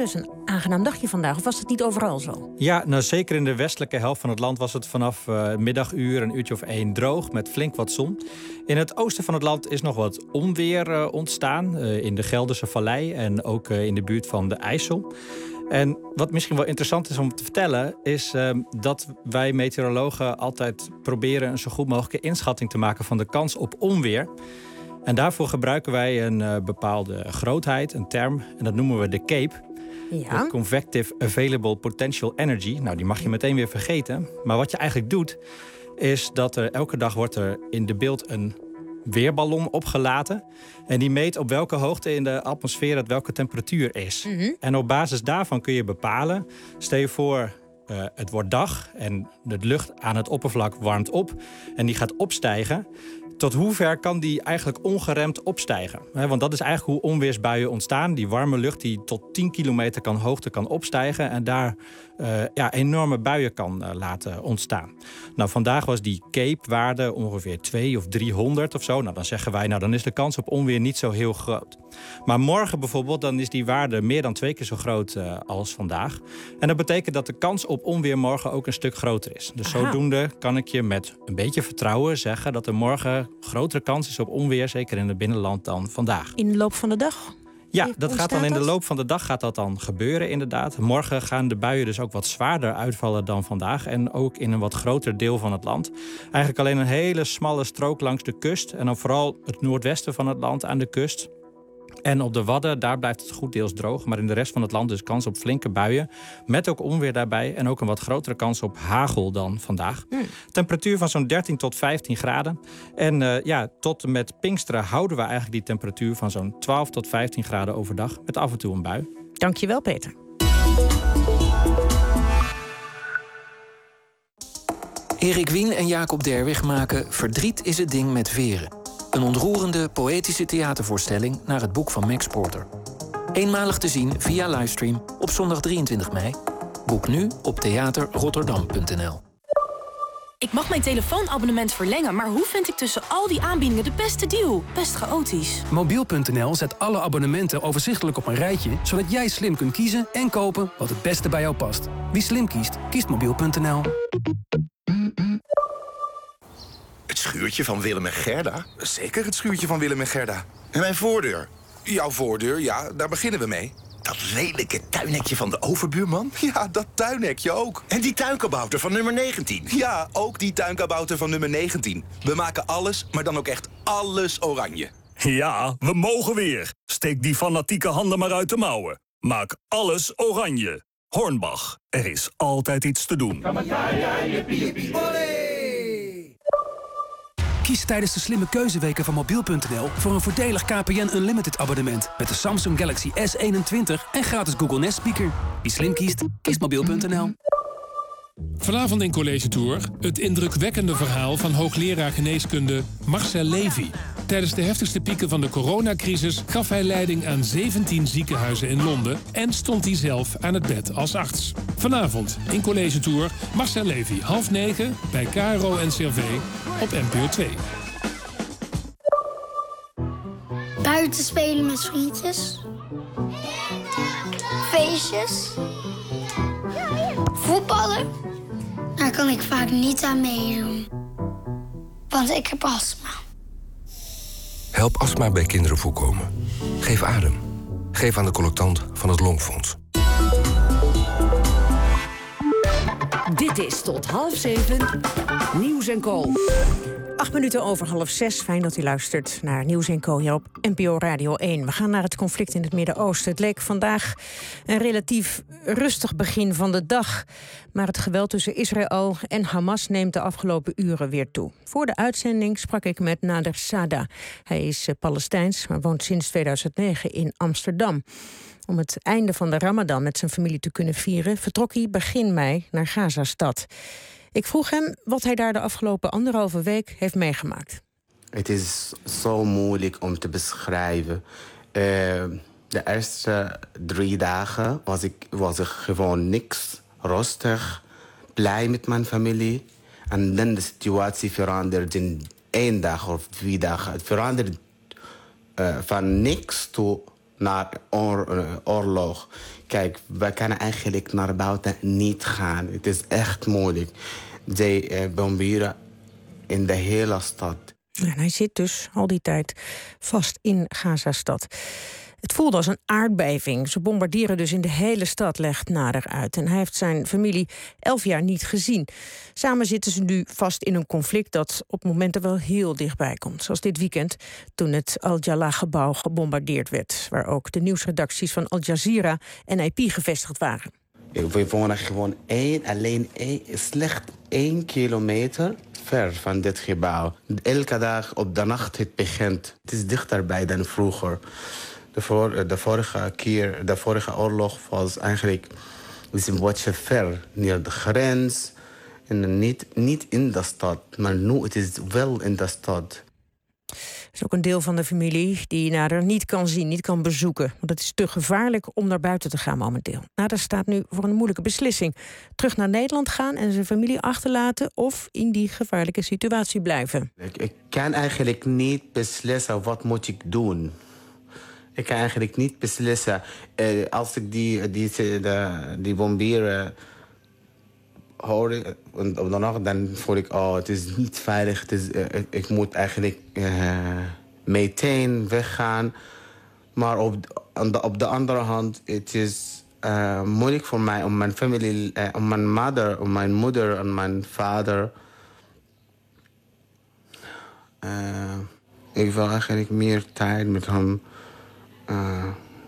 aangenaam dagje vandaag. Of was het niet overal zo? Ja, nou zeker in de westelijke helft van het land was het vanaf uh, middaguur een uurtje of één droog met flink wat zon. In het oosten van het land is nog wat onweer uh, ontstaan. Uh, in de Gelderse Vallei en ook uh, in de buurt van de IJssel. En wat misschien wel interessant is om te vertellen, is uh, dat wij meteorologen altijd proberen een zo goed mogelijke inschatting te maken van de kans op onweer. En daarvoor gebruiken wij een uh, bepaalde grootheid, een term, en dat noemen we de C A P E. Ja. De Convective Available Potential Energy. Nou, die mag je meteen weer vergeten. Maar wat je eigenlijk doet, is dat er elke dag wordt er in de beeld een weerballon opgelaten. En die meet op welke hoogte in de atmosfeer het welke temperatuur is. Mm-hmm. En op basis daarvan kun je bepalen, stel je voor, uh, het wordt dag en de lucht aan het oppervlak warmt op en die gaat opstijgen. Tot hoe ver kan die eigenlijk ongeremd opstijgen? Want dat is eigenlijk hoe onweersbuien ontstaan. Die warme lucht die tot tien kilometer kan hoogte kan opstijgen en daar uh, ja, enorme buien kan uh, laten ontstaan. Nou, vandaag was die C A P E-waarde ongeveer twee of driehonderd of zo. Nou, dan zeggen wij, nou, dan is de kans op onweer niet zo heel groot. Maar morgen bijvoorbeeld, dan is die waarde meer dan twee keer zo groot uh, als vandaag. En dat betekent dat de kans op onweer morgen ook een stuk groter is. Dus Aha. zodoende kan ik je met een beetje vertrouwen zeggen dat er morgen grotere kans is op onweer, zeker in het binnenland, dan vandaag. In de loop van de dag? Ja, dat gaat dan in de loop van de dag gaat dat dan gebeuren inderdaad. Morgen gaan de buien dus ook wat zwaarder uitvallen dan vandaag. En ook in een wat groter deel van het land. Eigenlijk alleen een hele smalle strook langs de kust. En dan vooral het noordwesten van het land aan de kust. En op de Wadden, daar blijft het goed deels droog. Maar in de rest van het land dus kans op flinke buien. Met ook onweer daarbij. En ook een wat grotere kans op hagel dan vandaag. Hmm. Temperatuur van zo'n dertien tot vijftien graden. En uh, ja, tot en met Pinksteren houden we eigenlijk die temperatuur van zo'n twaalf tot vijftien graden overdag. Met af en toe een bui. Dankjewel, Peter. Erik Wien en Jacob Derwig maken Verdriet is het ding met veren. Een ontroerende, poëtische theatervoorstelling naar het boek van Max Porter. Eenmalig te zien via livestream op zondag drieëntwintig mei. Boek nu op theater rotterdam punt n l. Ik mag mijn telefoonabonnement verlengen, maar hoe vind ik tussen al die aanbiedingen de beste deal? Best chaotisch. Mobiel punt n l zet alle abonnementen overzichtelijk op een rijtje, zodat jij slim kunt kiezen en kopen wat het beste bij jou past. Wie slim kiest, kiest mobiel punt n l. Het schuurtje van Willem en Gerda? Zeker het schuurtje van Willem en Gerda. En mijn voordeur? Jouw voordeur, ja, daar beginnen we mee. Dat lelijke tuinhekje van de overbuurman? Ja, dat tuinhekje ook. En die tuinkabouter van nummer negentien? Ja, ook die tuinkabouter van nummer negentien. We maken alles, maar dan ook echt alles oranje. Ja, we mogen weer. Steek die fanatieke handen maar uit de mouwen. Maak alles oranje. Hornbach, er is altijd iets te doen. Kies tijdens de slimme keuzeweken van mobiel punt n l voor een voordelig K P N Unlimited abonnement met de Samsung Galaxy S eenentwintig en gratis Google Nest speaker. Wie slim kiest, kiest mobiel punt n l. Vanavond in College Tour het indrukwekkende verhaal van hoogleraar geneeskunde Marcel Levy. Tijdens de heftigste pieken van de coronacrisis gaf hij leiding aan zeventien ziekenhuizen in Londen en stond hij zelf aan het bed als arts. Vanavond in College Tour Marcel Levy, half negen bij K R O N C R V op N P O twee. Buiten spelen met vriendjes. Feestjes. Voetballen. Daar kan ik vaak niet aan meedoen. Want ik heb astma. Help astma bij kinderen voorkomen. Geef adem. Geef aan de collectant van het Longfonds. Dit is tot half zeven Nieuws en Co. Acht minuten over half zes. Fijn dat u luistert naar Nieuws en Co hier op N P O Radio één. We gaan naar het conflict in het Midden-Oosten. Het leek vandaag een relatief rustig begin van de dag. Maar het geweld tussen Israël en Hamas neemt de afgelopen uren weer toe. Voor de uitzending sprak ik met Nader Sada. Hij is Palestijns, maar woont sinds tweeduizend negen in Amsterdam. Om het einde van de Ramadan met zijn familie te kunnen vieren, vertrok hij begin mei naar Gazastad. Ik vroeg hem wat hij daar de afgelopen anderhalve week heeft meegemaakt. Het is zo moeilijk om te beschrijven. Uh, de eerste drie dagen was ik, was ik gewoon niks, rustig, blij met mijn familie. En dan de situatie veranderde in één dag of twee dagen. Het veranderde uh, van niks tot naar oor, uh, oorlog. Kijk, we kunnen eigenlijk naar buiten niet gaan. Het is echt moeilijk. Ze uh, bombarderen in de hele stad. En hij zit dus al die tijd vast in Gazastad. Het voelde als een aardbeving. Ze bombarderen dus in de hele stad, legt Nader uit. En hij heeft zijn familie elf jaar niet gezien. Samen zitten ze nu vast in een conflict dat op momenten wel heel dichtbij komt. Zoals dit weekend, toen het Al-Jallah-gebouw gebombardeerd werd, waar ook de nieuwsredacties van Al Jazeera en A P gevestigd waren. We wonen gewoon één, alleen één, slecht één kilometer ver van dit gebouw. Elke dag op de nacht het begint. Het is dichterbij dan vroeger. De, voor, de vorige keer, de vorige oorlog was eigenlijk een beetje ver, neer de grens. En niet, niet in de stad, maar nu het is wel in de stad. Er is ook een deel van de familie die Nader niet kan zien, niet kan bezoeken. Want het is te gevaarlijk om naar buiten te gaan momenteel. Nader staat nu voor een moeilijke beslissing. Terug naar Nederland gaan en zijn familie achterlaten of in die gevaarlijke situatie blijven. Ik, ik kan eigenlijk niet beslissen wat moet ik doen. Ik kan eigenlijk niet beslissen. Uh, als ik die, die, de, die bomberen hoor op de nacht, dan voel ik, oh, het is niet veilig. Het is, uh, ik, ik moet eigenlijk uh, meteen weggaan. Maar op, de, op de andere hand, het is uh, moeilijk voor mij om mijn familie, uh, om mijn moeder, om mijn moeder en mijn vader. Uh, ik wil eigenlijk meer tijd met hem. Uh,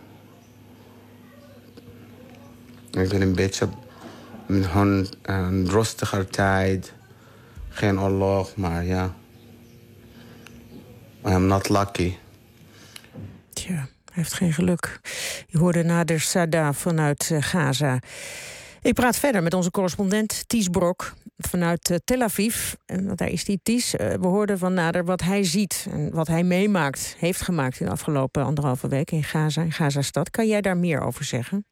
ik wil een beetje met hun een rustiger tijd. Geen oorlog, maar ja. I am not lucky. Tja, hij heeft geen geluk. Je hoorde Nader Saada vanuit uh, Gaza. Ik praat verder met onze correspondent Ties Brok vanuit uh, Tel Aviv. En daar is die Ties. Uh, we hoorden van Nader wat hij ziet en wat hij meemaakt, heeft gemaakt in de afgelopen anderhalve week in Gaza, in Gazastad. Kan jij daar meer over zeggen?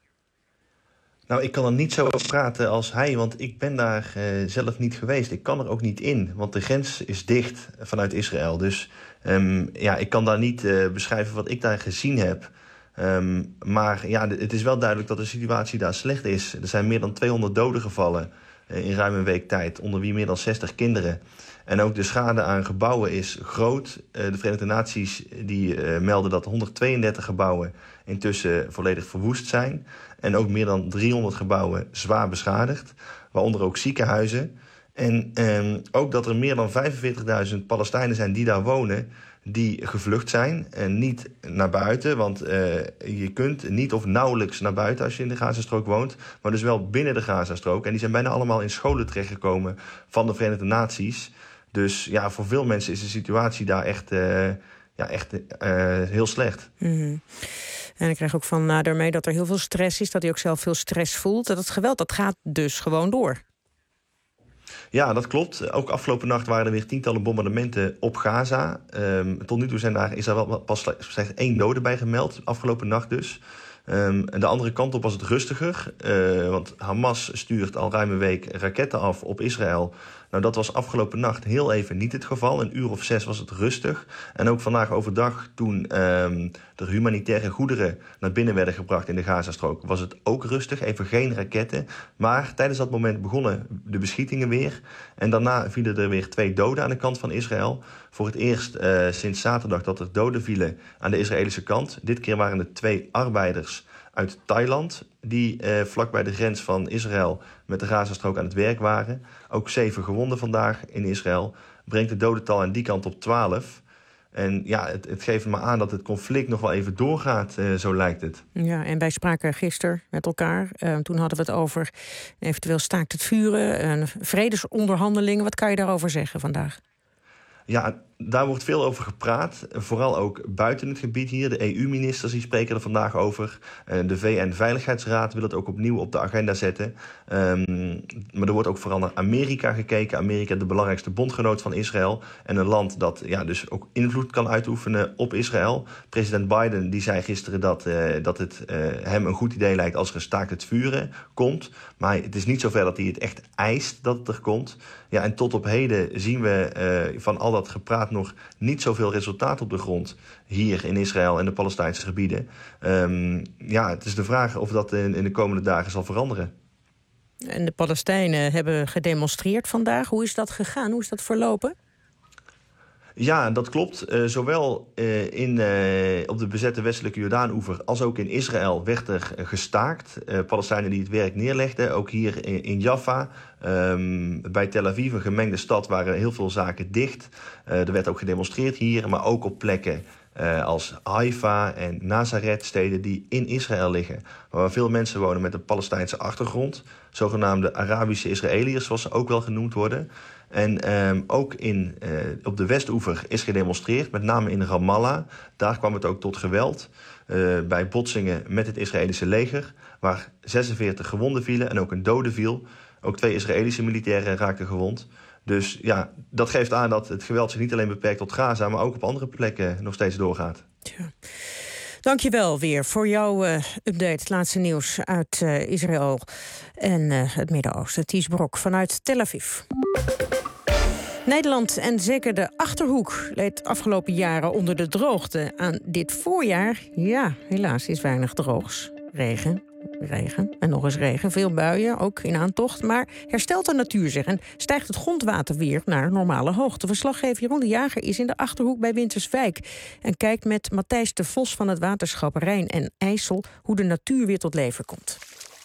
Nou, ik kan er niet zo over praten als hij, want ik ben daar uh, zelf niet geweest. Ik kan er ook niet in, want de grens is dicht vanuit Israël. Dus um, ja, ik kan daar niet uh, beschrijven wat ik daar gezien heb. Um, maar ja, het is wel duidelijk dat de situatie daar slecht is. Er zijn meer dan tweehonderd doden gevallen uh, in ruim een week tijd, onder wie meer dan zestig kinderen. En ook de schade aan gebouwen is groot. Uh, de Verenigde Naties die, uh, melden dat honderdtweeëndertig gebouwen intussen volledig verwoest zijn. En ook meer dan driehonderd gebouwen zwaar beschadigd, waaronder ook ziekenhuizen. En eh, ook dat er meer dan vijfenveertigduizend Palestijnen zijn die daar wonen, die gevlucht zijn. En niet naar buiten, want uh, je kunt niet of nauwelijks naar buiten als je in de Gazastrook woont, maar dus wel binnen de Gazastrook. En die zijn bijna allemaal in scholen terechtgekomen van de Verenigde Naties. Dus ja, voor veel mensen is de situatie daar echt, uh, ja, echt uh, heel slecht. Mm-hmm. En ik krijg ook van Nader mee dat er heel veel stress is, dat hij ook zelf veel stress voelt. Dat het geweld, dat gaat dus gewoon door. Ja, dat klopt. Ook afgelopen nacht waren er weer tientallen bombardementen op Gaza. Um, tot nu toe zijn daar, is er wel pas slechts één dode bij gemeld, afgelopen nacht dus. Um, en de andere kant op was het rustiger, uh, want Hamas stuurt al ruim een week raketten af op Israël. Nou, dat was afgelopen nacht heel even niet het geval. Een uur of zes was het rustig. En ook vandaag overdag, toen um, er humanitaire goederen naar binnen werden gebracht in de Gazastrook, was het ook rustig, even geen raketten. Maar tijdens dat moment begonnen de beschietingen weer. En daarna vielen er weer twee doden aan de kant van Israël. Voor het eerst uh, sinds zaterdag dat er doden vielen aan de Israëlische kant. Dit keer waren het twee arbeiders uit Thailand, die eh, vlak bij de grens van Israël met de Gazastrook aan het werk waren. Ook zeven gewonden vandaag in Israël. Brengt het dodental aan die kant op twaalf. En ja, het, het geeft me aan dat het conflict nog wel even doorgaat, eh, zo lijkt het. Ja, en wij spraken gisteren met elkaar. Uh, toen hadden we het over eventueel staakt het vuren, en vredesonderhandelingen. Wat kan je daarover zeggen vandaag? Ja, daar wordt veel over gepraat. Vooral ook buiten het gebied hier. De E U-ministers die spreken er vandaag over. De V N-veiligheidsraad wil het ook opnieuw op de agenda zetten. Um, maar er wordt ook vooral naar Amerika gekeken. Amerika, de belangrijkste bondgenoot van Israël. En een land dat ja, dus ook invloed kan uitoefenen op Israël. President Biden die zei gisteren dat, uh, dat het uh, hem een goed idee lijkt als er een staakt het vuren komt. Maar het is niet zover dat hij het echt eist dat het er komt. Ja, en tot op heden zien we uh, van al dat gepraat staat nog niet zoveel resultaat op de grond hier in Israël en de Palestijnse gebieden. Um, ja, het is de vraag of dat in, in de komende dagen zal veranderen. En de Palestijnen hebben gedemonstreerd vandaag. Hoe is dat gegaan? Hoe is dat verlopen? Ja, dat klopt. Uh, zowel uh, in, uh, op de bezette westelijke Jordaan-oever als ook in Israël werd er gestaakt. Uh, Palestijnen die het werk neerlegden. Ook hier in, in Jaffa, um, bij Tel Aviv, een gemengde stad, waren heel veel zaken dicht. Uh, er werd ook gedemonstreerd hier, maar ook op plekken uh, als Haifa en Nazareth, steden die in Israël liggen. Waar veel mensen wonen met een Palestijnse achtergrond. Zogenaamde Arabische Israëliërs, zoals ze ook wel genoemd worden. En um, ook in, uh, op de Westoever is gedemonstreerd, met name in Ramallah. Daar kwam het ook tot geweld uh, bij botsingen met het Israëlische leger, waar zesenveertig gewonden vielen en ook een dode viel. Ook twee Israëlische militairen raakten gewond. Dus ja, dat geeft aan dat het geweld zich niet alleen beperkt tot Gaza, maar ook op andere plekken nog steeds doorgaat. Ja. Dankjewel weer voor jouw uh, update. Het laatste nieuws uit uh, Israël en uh, het Midden-Oosten. Ties Brok vanuit Tel Aviv. Nederland en zeker de Achterhoek leed afgelopen jaren onder de droogte. Aan dit voorjaar, ja, helaas is weinig droogs. Regen, regen en nog eens regen. Veel buien, ook in aantocht. Maar herstelt de natuur zich en stijgt het grondwater weer naar normale hoogte. Verslaggever Jeroen de Jager is in de Achterhoek bij Winterswijk en kijkt met Matthijs de Vos van het waterschap Rijn en IJssel hoe de natuur weer tot leven komt.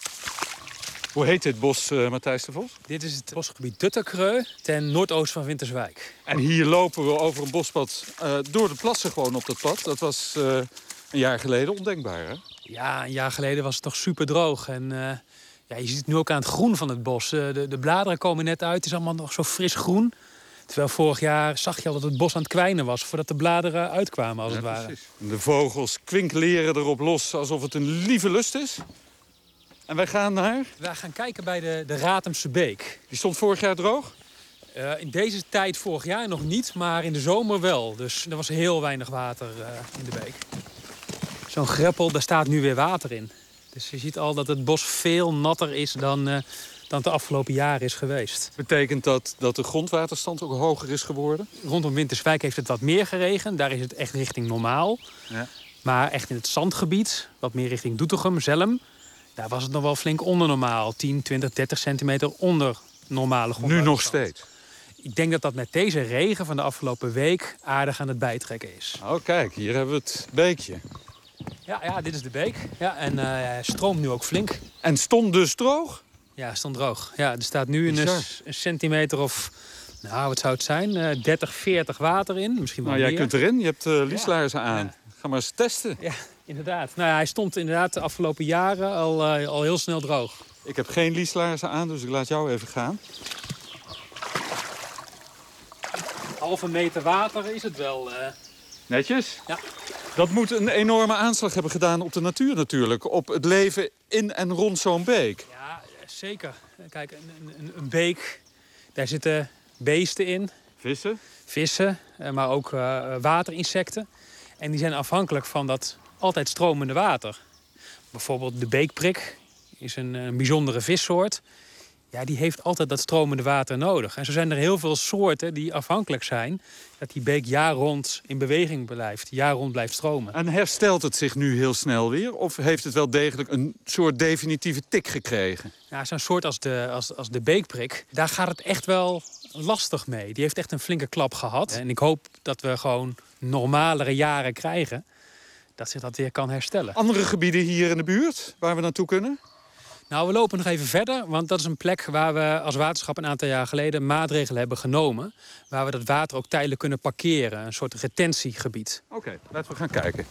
Hoe heet dit bos, uh, Matthijs de Vos? Dit is het bosgebied Dutterkreu, ten noordoosten van Winterswijk. En hier lopen we over een bospad uh, door de plassen gewoon op dat pad. Dat was uh, een jaar geleden ondenkbaar, hè? Ja, een jaar geleden was het nog super droog. En uh, ja, je ziet het nu ook aan het groen van het bos. Uh, de, de bladeren komen net uit, het is allemaal nog zo fris groen. Terwijl vorig jaar zag je al dat het bos aan het kwijnen was, voordat de bladeren uitkwamen, als ja, het ware. Precies. De vogels kwinkeleren erop los alsof het een lieve lust is. En wij gaan naar? Wij gaan kijken bij de, de Ratemse Beek. Die stond vorig jaar droog? Uh, in deze tijd vorig jaar nog niet, maar in de zomer wel. Dus er was heel weinig water uh, in de beek. Zo'n greppel, daar staat nu weer water in. Dus je ziet al dat het bos veel natter is dan, uh, dan het de afgelopen jaren is geweest. Betekent dat dat de grondwaterstand ook hoger is geworden? Rondom Winterswijk heeft het wat meer geregend. Daar is het echt richting normaal. Ja. Maar echt in het zandgebied, wat meer richting Doetinchem, Zelm, daar was het nog wel flink onder normaal. tien, twintig, dertig centimeter onder normale grondwaterstand. Nu nog steeds? Ik denk dat dat met deze regen van de afgelopen week aardig aan het bijtrekken is. Oh, kijk, hier hebben we het beekje. Ja, ja, dit is de beek. Ja, en uh, hij stroomt nu ook flink. En stond dus droog? Ja, hij stond droog. Ja, er staat nu een, een centimeter of, nou, wat zou het zijn? Uh, dertig, veertig water in. Misschien wel nou, meer. Jij kunt erin. Je hebt uh, lieslaarzen ja. aan. Ja. Ga maar eens testen. Ja, inderdaad. Nou, ja, hij stond inderdaad de afgelopen jaren al, uh, al heel snel droog. Ik heb geen lieslaarzen aan, dus ik laat jou even gaan. Halve meter water is het wel. Uh... Netjes? Ja. Dat moet een enorme aanslag hebben gedaan op de natuur natuurlijk. Op het leven in en rond zo'n beek. Ja, zeker. Kijk, een, een, een beek, daar zitten beesten in. Vissen? Vissen, maar ook uh, waterinsecten. En die zijn afhankelijk van dat altijd stromende water. Bijvoorbeeld de beekprik is een, een bijzondere vissoort. Ja, die heeft altijd dat stromende water nodig. En zo zijn er heel veel soorten die afhankelijk zijn dat die beek jaar rond in beweging blijft, jaar rond blijft stromen. En herstelt het zich nu heel snel weer? Of heeft het wel degelijk een soort definitieve tik gekregen? Ja, zo'n soort als de, als, als de beekprik, daar gaat het echt wel lastig mee. Die heeft echt een flinke klap gehad. En ik hoop dat we gewoon normalere jaren krijgen, dat zich dat weer kan herstellen. Andere gebieden hier in de buurt waar we naartoe kunnen? Nou, we lopen nog even verder, want dat is een plek waar we als waterschap een aantal jaar geleden maatregelen hebben genomen. Waar we dat water ook tijdelijk kunnen parkeren, een soort retentiegebied. Oké, okay, laten we gaan kijken.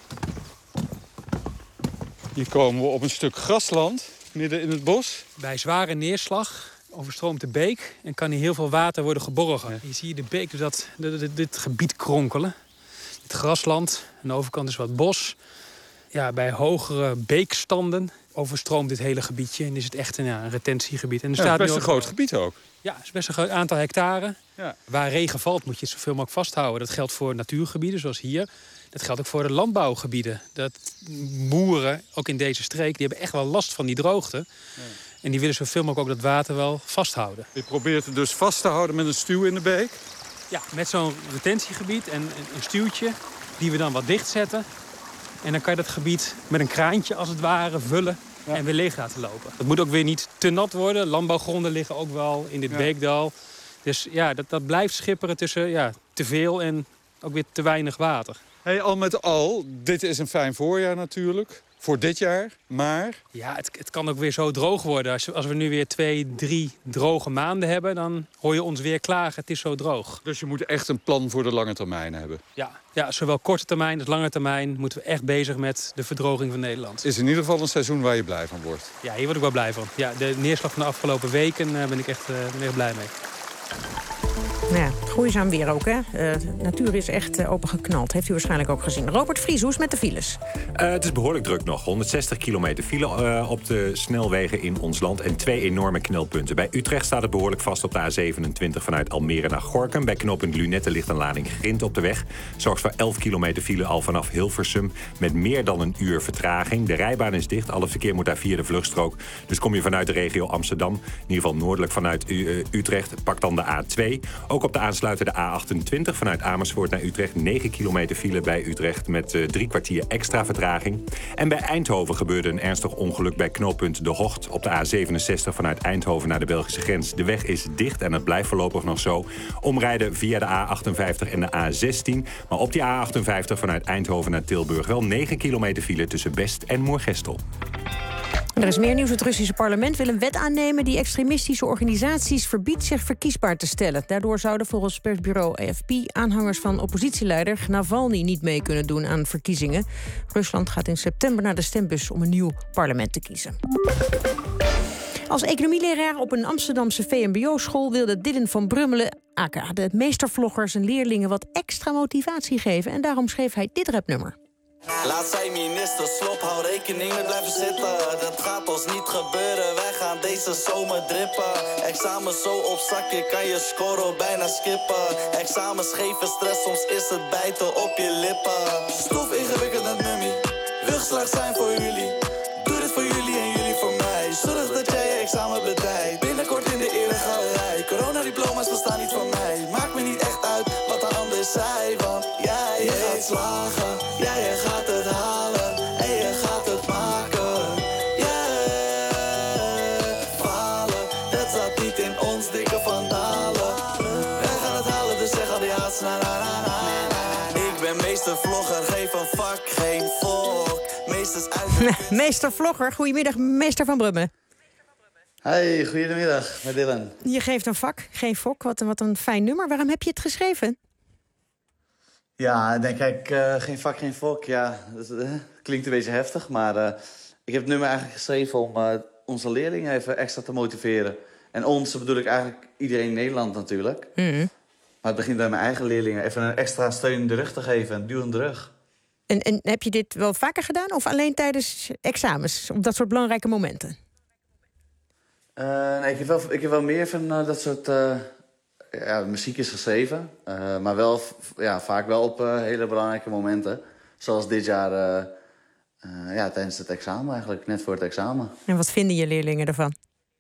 Hier komen we op een stuk grasland, midden in het bos. Bij zware neerslag overstroomt de beek en kan hier heel veel water worden geborgen. Ja. Hier zie je de beek, dus dat, dit, dit gebied kronkelen. Het grasland, aan de overkant is wat bos. Ja, bij hogere beekstanden overstroomt dit hele gebiedje en is het echt een, ja, een retentiegebied. En er ja, staat best nu een groot gebied ook. Ja, het is best een groot aantal hectare. Ja. Waar regen valt moet je het zoveel mogelijk vasthouden. Dat geldt voor natuurgebieden zoals hier. Dat geldt ook voor de landbouwgebieden. Dat boeren, ook in deze streek, die hebben echt wel last van die droogte. Ja. En die willen zoveel mogelijk ook dat water wel vasthouden. Je probeert het dus vast te houden met een stuw in de beek? Ja, met zo'n retentiegebied en een stuwtje die we dan wat dichtzetten. En dan kan je dat gebied met een kraantje als het ware vullen ja. en weer leeg laten lopen. Het moet ook weer niet te nat worden. Landbouwgronden liggen ook wel in dit ja. beekdal. Dus ja, dat, dat blijft schipperen tussen ja, te veel en ook weer te weinig water. Hey, al met al, dit is een fijn voorjaar natuurlijk. Voor dit jaar, maar... Ja, het, het kan ook weer zo droog worden. Als, als we nu weer twee, drie droge maanden hebben... dan hoor je ons weer klagen, het is zo droog. Dus je moet echt een plan voor de lange termijn hebben? Ja, ja zowel korte termijn als lange termijn... moeten we echt bezig met de verdroging van Nederland. Het is in ieder geval een seizoen waar je blij van wordt? Ja, hier word ik wel blij van. Ja, de neerslag van de afgelopen weken uh, ben ik echt, uh, ben echt blij mee. Ja, groeizaam weer ook, hè? Uh, de natuur is echt uh, opengeknald. Heeft u waarschijnlijk ook gezien. Robert Vries, hoe is het met de files? Uh, het is behoorlijk druk nog. honderdzestig kilometer file uh, op de snelwegen in ons land. En twee enorme knelpunten. Bij Utrecht staat het behoorlijk vast op de A zevenentwintig... vanuit Almere naar Gorinchem. Bij knooppunt Lunette ligt een lading grind op de weg. Zorgt voor elf kilometer file al vanaf Hilversum... met meer dan een uur vertraging. De rijbaan is dicht. Alle verkeer moet daar via de vluchtstrook. Dus kom je vanuit de regio Amsterdam... in ieder geval noordelijk vanuit uh, Utrecht... pak dan de A twee. Ook op de aansluitende A achtentwintig vanuit Amersfoort naar Utrecht. negen kilometer file bij Utrecht met uh, drie kwartier extra vertraging. En bij Eindhoven gebeurde een ernstig ongeluk bij knooppunt De Hocht. Op de A zevenenzestig vanuit Eindhoven naar de Belgische grens. De weg is dicht en het blijft voorlopig nog zo. Omrijden via de A achtenvijftig en de A zestien. Maar op die A achtenvijftig vanuit Eindhoven naar Tilburg wel negen kilometer file tussen Best en Moergestel. Er is meer nieuws. Het Russische parlement wil een wet aannemen... die extremistische organisaties verbiedt zich verkiesbaar te stellen. Daardoor zouden volgens persbureau A F P... aanhangers van oppositieleider Navalny niet mee kunnen doen aan verkiezingen. Rusland gaat in september naar de stembus om een nieuw parlement te kiezen. Als economieleraar op een Amsterdamse V M B O-school... wilde Dylan van Brummelen, aka de meestervlogger... zijn leerlingen wat extra motivatie geven. En daarom schreef hij dit rapnummer. Laat zij minister slop, hou rekening met blijven zitten. Dat gaat ons niet gebeuren, wij gaan deze zomer drippen. Examen zo op zakje, kan je score bijna skippen. Examens geven stress, soms is het bijten op je lippen. Stof ingewikkeld en mummy, rugslag zijn voor jullie. Doe dit voor jullie en jullie voor mij. Zorg dat jij je examen bedijt. Binnenkort in de eregalerij. Coronadiploma's bestaan niet van mij. Maakt me niet echt uit wat de ander zei. Want jij je gaat slagen, jij je gaat het halen. En je gaat het maken. Yeah, falen, dat zat niet in ons dikke vandalen. Wij gaan het halen, dus zeg al die haats na na na na. Ik ben meestervlogger, geef een vak, geen volk. Meesters uit. Meester Vlogger, goedemiddag, meester Van Brummen. Hey, goedemiddag, met Dylan. Je geeft een vak, geen fok. Wat een, wat een fijn nummer. Waarom heb je het geschreven? Ja, denk ik, uh, geen vak, geen fok. Ja, dat uh, klinkt een beetje heftig. Maar uh, ik heb het nummer eigenlijk geschreven om uh, onze leerlingen even extra te motiveren. En ons bedoel ik eigenlijk iedereen in Nederland natuurlijk. Mm. Maar het begint bij mijn eigen leerlingen. Even een extra steun in de rug te geven, een duw in de rug. En, en heb je dit wel vaker gedaan of alleen tijdens examens? Op dat soort belangrijke momenten? Uh, nee, ik heb, wel, ik heb wel meer van uh, dat soort uh, ja, muziek is geschreven. Uh, maar wel ja, vaak wel op uh, hele belangrijke momenten. Zoals dit jaar uh, uh, ja, tijdens het examen eigenlijk, net voor het examen. En wat vinden je leerlingen ervan?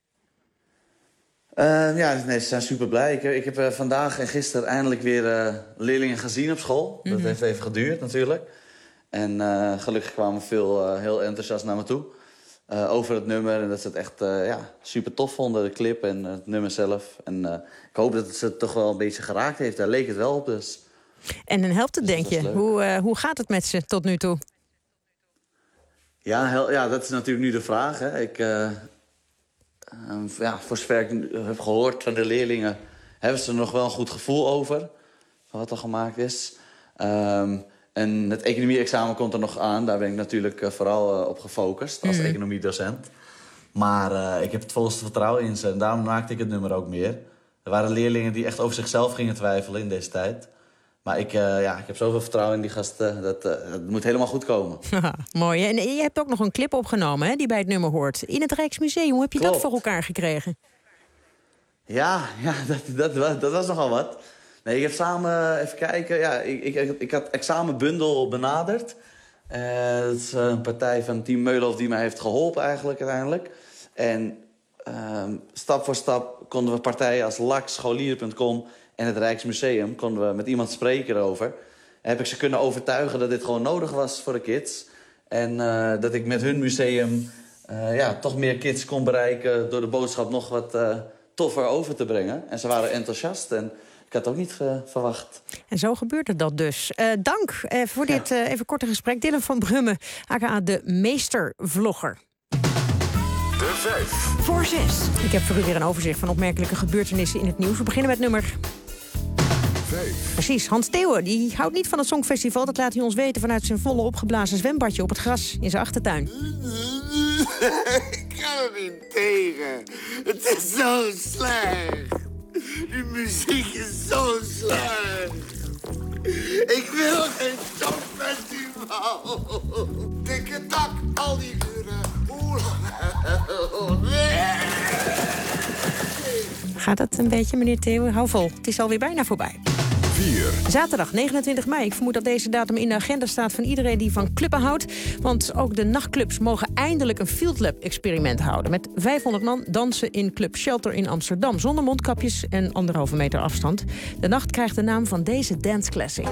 Uh, ja, nee, ze zijn super blij. Ik, ik heb uh, vandaag en gisteren eindelijk weer uh, leerlingen gezien op school. Mm-hmm. Dat heeft even geduurd natuurlijk. En uh, gelukkig kwamen veel uh, heel enthousiast naar me toe. Uh, over het nummer en dat ze het echt uh, ja, super tof vonden, de clip en uh, het nummer zelf. En uh, ik hoop dat het ze toch wel een beetje geraakt heeft. Daar leek het wel op dus. En dan helpt het, dus denk je. Hoe, uh, hoe gaat het met ze tot nu toe? Ja, heel, ja dat is natuurlijk nu de vraag. Hè. Ik, uh, uh, ja, voor zover ik heb gehoord van de leerlingen... hebben ze er nog wel een goed gevoel over, van wat er gemaakt is. Um, En het economie-examen komt er nog aan. Daar ben ik natuurlijk uh, vooral uh, op gefocust als mm. economiedocent. Maar uh, ik heb het volste vertrouwen in ze. En daarom maakte ik het nummer ook meer. Er waren leerlingen die echt over zichzelf gingen twijfelen in deze tijd. Maar ik, uh, ja, ik heb zoveel vertrouwen in die gasten. Dat, uh, dat moet helemaal goed komen. Mooi. En je hebt ook nog een clip opgenomen, hè, die bij het nummer hoort. In het Rijksmuseum. Hoe heb je Klopt. dat voor elkaar gekregen? Ja, ja dat, dat, dat was nogal wat. Nee, ik heb samen, even kijken, ja, ik, ik, ik had examenbundel benaderd. Uh, dat is een partij van Team Meulhof die mij heeft geholpen eigenlijk uiteindelijk. En uh, stap voor stap konden we partijen als L A X, scholieren punt com en het Rijksmuseum konden we met iemand spreken erover. Heb ik ze kunnen overtuigen dat dit gewoon nodig was voor de kids. En uh, dat ik met hun museum uh, ja, toch meer kids kon bereiken door de boodschap nog wat uh, toffer over te brengen. En ze waren enthousiast en ik had het ook niet uh, verwacht. En zo gebeurde dat dus. Uh, dank uh, voor dit uh, even korte gesprek. Dylan van Brummen, aka de meestervlogger. De vijf. Voor zes. Ik heb voor u weer een overzicht van opmerkelijke gebeurtenissen in het nieuws. We beginnen met nummer... vijf. Precies, Hans Theeuwen, die houdt niet van het Songfestival. Dat laat hij ons weten vanuit zijn volle opgeblazen zwembadje op het gras in zijn achtertuin. Ik kan er niet tegen. Het is zo slecht. Die muziek is zo slecht. Ik wil geen Songfestival. Dikke tak, al die uren. Gaat het een beetje, meneer Theeuwen? Hou vol, het is alweer bijna voorbij. vier. Zaterdag negenentwintig mei. Ik vermoed dat deze datum in de agenda staat van iedereen die van clubben houdt. Want ook de nachtclubs mogen eindelijk een Field Lab-experiment houden. Met vijfhonderd man dansen in Club Shelter in Amsterdam. Zonder mondkapjes en anderhalve meter afstand. De nacht krijgt de naam van deze dance classic.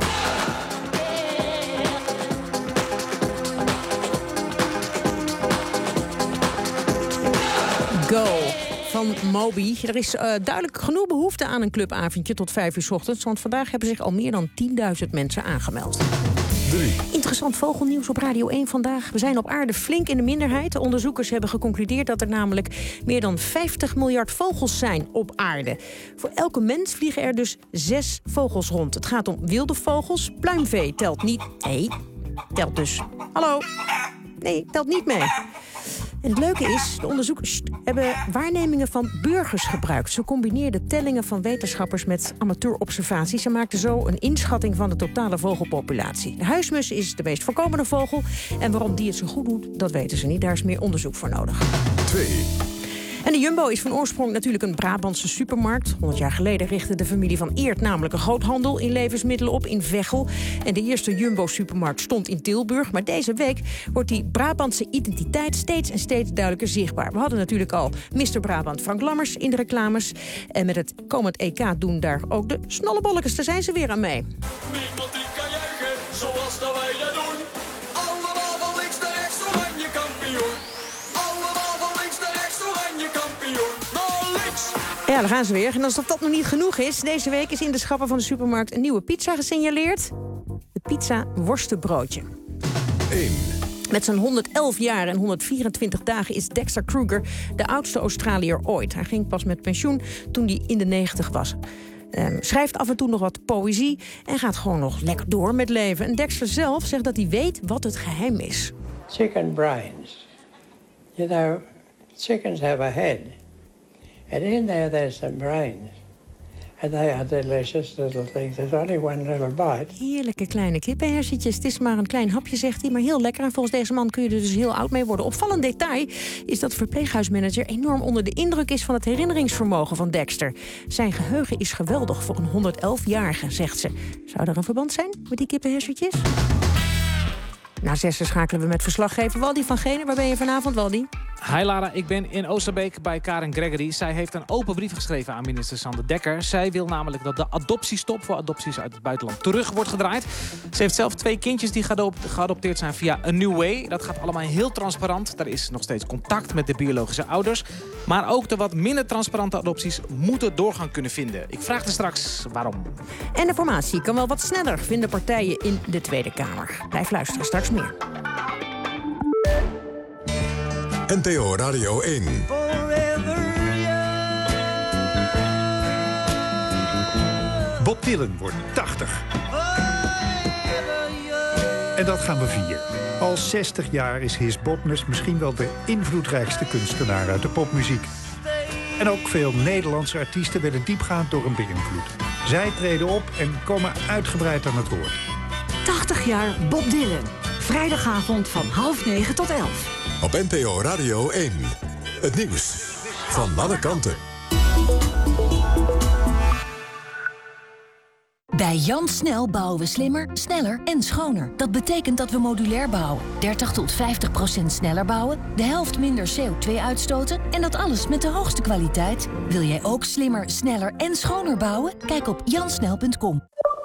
Go van Moby. Er is uh, duidelijk genoeg behoefte aan een clubavondje tot vijf uur 's ochtends. Want vandaag hebben zich al meer dan tienduizend mensen aangemeld. drie. Interessant vogelnieuws op Radio één vandaag. We zijn op aarde flink in de minderheid. De onderzoekers hebben geconcludeerd dat er namelijk meer dan vijftig miljard vogels zijn op aarde. Voor elke mens vliegen er dus zes vogels rond. Het gaat om wilde vogels. Pluimvee telt niet. Nee, telt dus. Hallo? Nee, telt niet mee. En het leuke is, de onderzoekers hebben waarnemingen van burgers gebruikt. Ze combineerden tellingen van wetenschappers met amateurobservaties. Ze maakten zo een inschatting van de totale vogelpopulatie. De huismus is de meest voorkomende vogel. En waarom die het zo goed doet, dat weten ze niet. Daar is meer onderzoek voor nodig. twee. En de Jumbo is van oorsprong natuurlijk een Brabantse supermarkt. honderd jaar geleden richtte de familie van Eert namelijk een groothandel in levensmiddelen op in Veghel. En de eerste Jumbo-supermarkt stond in Tilburg. Maar deze week wordt die Brabantse identiteit steeds en steeds duidelijker zichtbaar. We hadden natuurlijk al mister Brabant Frank Lammers in de reclames. En met het komend E K doen daar ook de snollebolletjes. Daar zijn ze weer aan mee. Niemand die kan juichen zoals dat wij dat doen. Allemaal van links naar rechts, oranje kampioen. Allemaal van links naar rechts, oranje kampioen. Naar links! Ja, daar gaan ze weer. En alsof dat nog niet genoeg is, deze week is in de schappen van de supermarkt een nieuwe pizza gesignaleerd. De pizza worstenbroodje. één. Met zijn honderdelf jaar en honderdvierentwintig dagen is Dexter Kruger de oudste Australiër ooit. Hij ging pas met pensioen toen hij in de negentig was. Um, schrijft af en toe nog wat poëzie en gaat gewoon nog lekker door met leven. En Dexter zelf zegt dat hij weet wat het geheim is. Chicken brains. You know, chickens have a head. And in there there's some brains. And they are delicious little things. There's only one little bite. Heerlijke kleine kippenhersentjes. Het is maar een klein hapje, zegt hij, maar heel lekker. En volgens deze man kun je er dus heel oud mee worden. Opvallend detail is dat de verpleeghuismanager enorm onder de indruk is van het herinneringsvermogen van Dexter. Zijn geheugen is geweldig voor een honderdelf-jarige, zegt ze. Zou er een verband zijn met die kippenhersentjes? Na zessen schakelen we met verslaggever Waldi van Genen. Waar ben je vanavond, Waldi? Hi Lara, ik ben in Oosterbeek bij Karen Gregory. Zij heeft een open brief geschreven aan minister Sander Dekker. Zij wil namelijk dat de adoptiestop voor adopties uit het buitenland terug wordt gedraaid. Ze heeft zelf twee kindjes die geadopteerd zijn via A New Way. Dat gaat allemaal heel transparant. Er is nog steeds contact met de biologische ouders. Maar ook de wat minder transparante adopties moeten doorgang kunnen vinden. Ik vraag er straks waarom. En de formatie kan wel wat sneller, vinden partijen in de Tweede Kamer. Blijf luisteren, straks meer. N P O Radio één. Bob Dylan wordt tachtig. En dat gaan we vieren. Al zestig jaar is His Bobness misschien wel de invloedrijkste kunstenaar uit de popmuziek. En ook veel Nederlandse artiesten werden diepgaand door hem beïnvloed. Zij treden op en komen uitgebreid aan het woord. tachtig jaar Bob Dylan. Vrijdagavond van half negen tot elf. Op N P O Radio één. Het nieuws van alle kanten. Bij Jan Snel bouwen we slimmer, sneller en schoner. Dat betekent dat we modulair bouwen, dertig tot vijftig procent sneller bouwen, de helft minder C O twee uitstoten en dat alles met de hoogste kwaliteit. Wil jij ook slimmer, sneller en schoner bouwen? Kijk op jansnel punt com.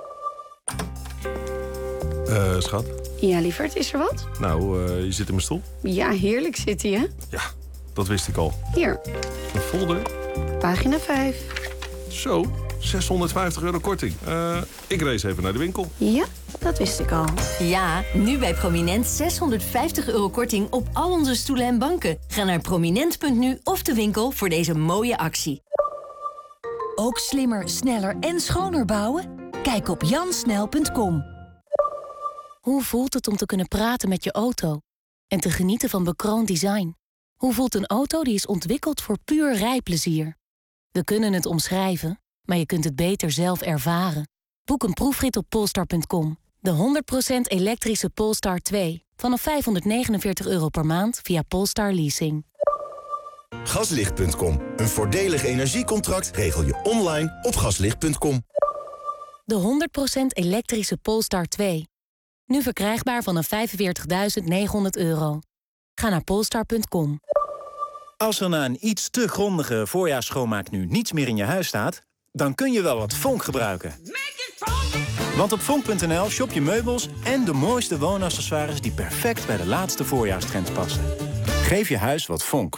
Uh, schat? Ja, lieverd, is er wat? Nou, uh, je zit in mijn stoel. Ja, heerlijk zit hij, hè? Ja, dat wist ik al. Hier. Een folder. Pagina vijf. Zo, zeshonderdvijftig euro korting. Uh, ik race even naar de winkel. Ja, dat wist ik al. Ja, nu bij Prominent zeshonderdvijftig euro korting op al onze stoelen en banken. Ga naar prominent punt nu of de winkel voor deze mooie actie. Ook slimmer, sneller en schoner bouwen? Kijk op jansnel punt com. Hoe voelt het om te kunnen praten met je auto en te genieten van bekroond design? Hoe voelt een auto die is ontwikkeld voor puur rijplezier? We kunnen het omschrijven, maar je kunt het beter zelf ervaren. Boek een proefrit op polestar punt com. De honderd procent elektrische Polestar twee. Vanaf vijfhonderdnegenenveertig euro per maand via Polestar Leasing. Gaslicht punt com. Een voordelig energiecontract regel je online op gaslicht punt com. De honderd procent elektrische Polestar twee. Nu verkrijgbaar vanaf vijfenveertigduizend negenhonderd euro. Ga naar polestar punt com. Als er na een iets te grondige voorjaarsschoonmaak nu niets meer in je huis staat, dan kun je wel wat Vonk gebruiken. Want op vonk punt n l shop je meubels en de mooiste woonaccessoires die perfect bij de laatste voorjaarstrends passen. Geef je huis wat Vonk.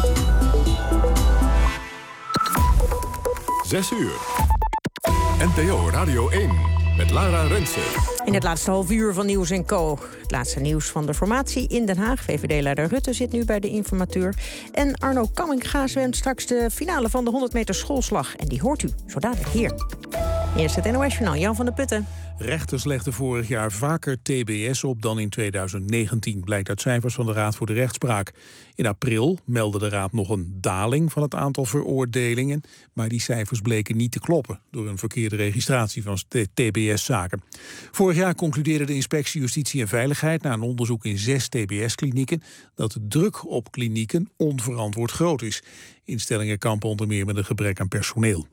Zes uur. N P O Radio één. Met Lara Rensen. In het laatste half uur van Nieuws en Co. Het laatste nieuws van de formatie in Den Haag. V V D-leider Rutte zit nu bij de informateur. En Arno Kamminga zwemt straks de finale van de honderd meter schoolslag. En die hoort u zo dadelijk hier. Eerst het N O S-journaal, Jan van der Putten. Rechters legden vorig jaar vaker T B S op dan in tweeduizend negentien... blijkt uit cijfers van de Raad voor de Rechtspraak. In april meldde de Raad nog een daling van het aantal veroordelingen... maar die cijfers bleken niet te kloppen... door een verkeerde registratie van T B S-zaken. Vorig jaar concludeerde de Inspectie Justitie en Veiligheid... na een onderzoek in zes T B S-klinieken... dat de druk op klinieken onverantwoord groot is. Instellingen kampen onder meer met een gebrek aan personeel.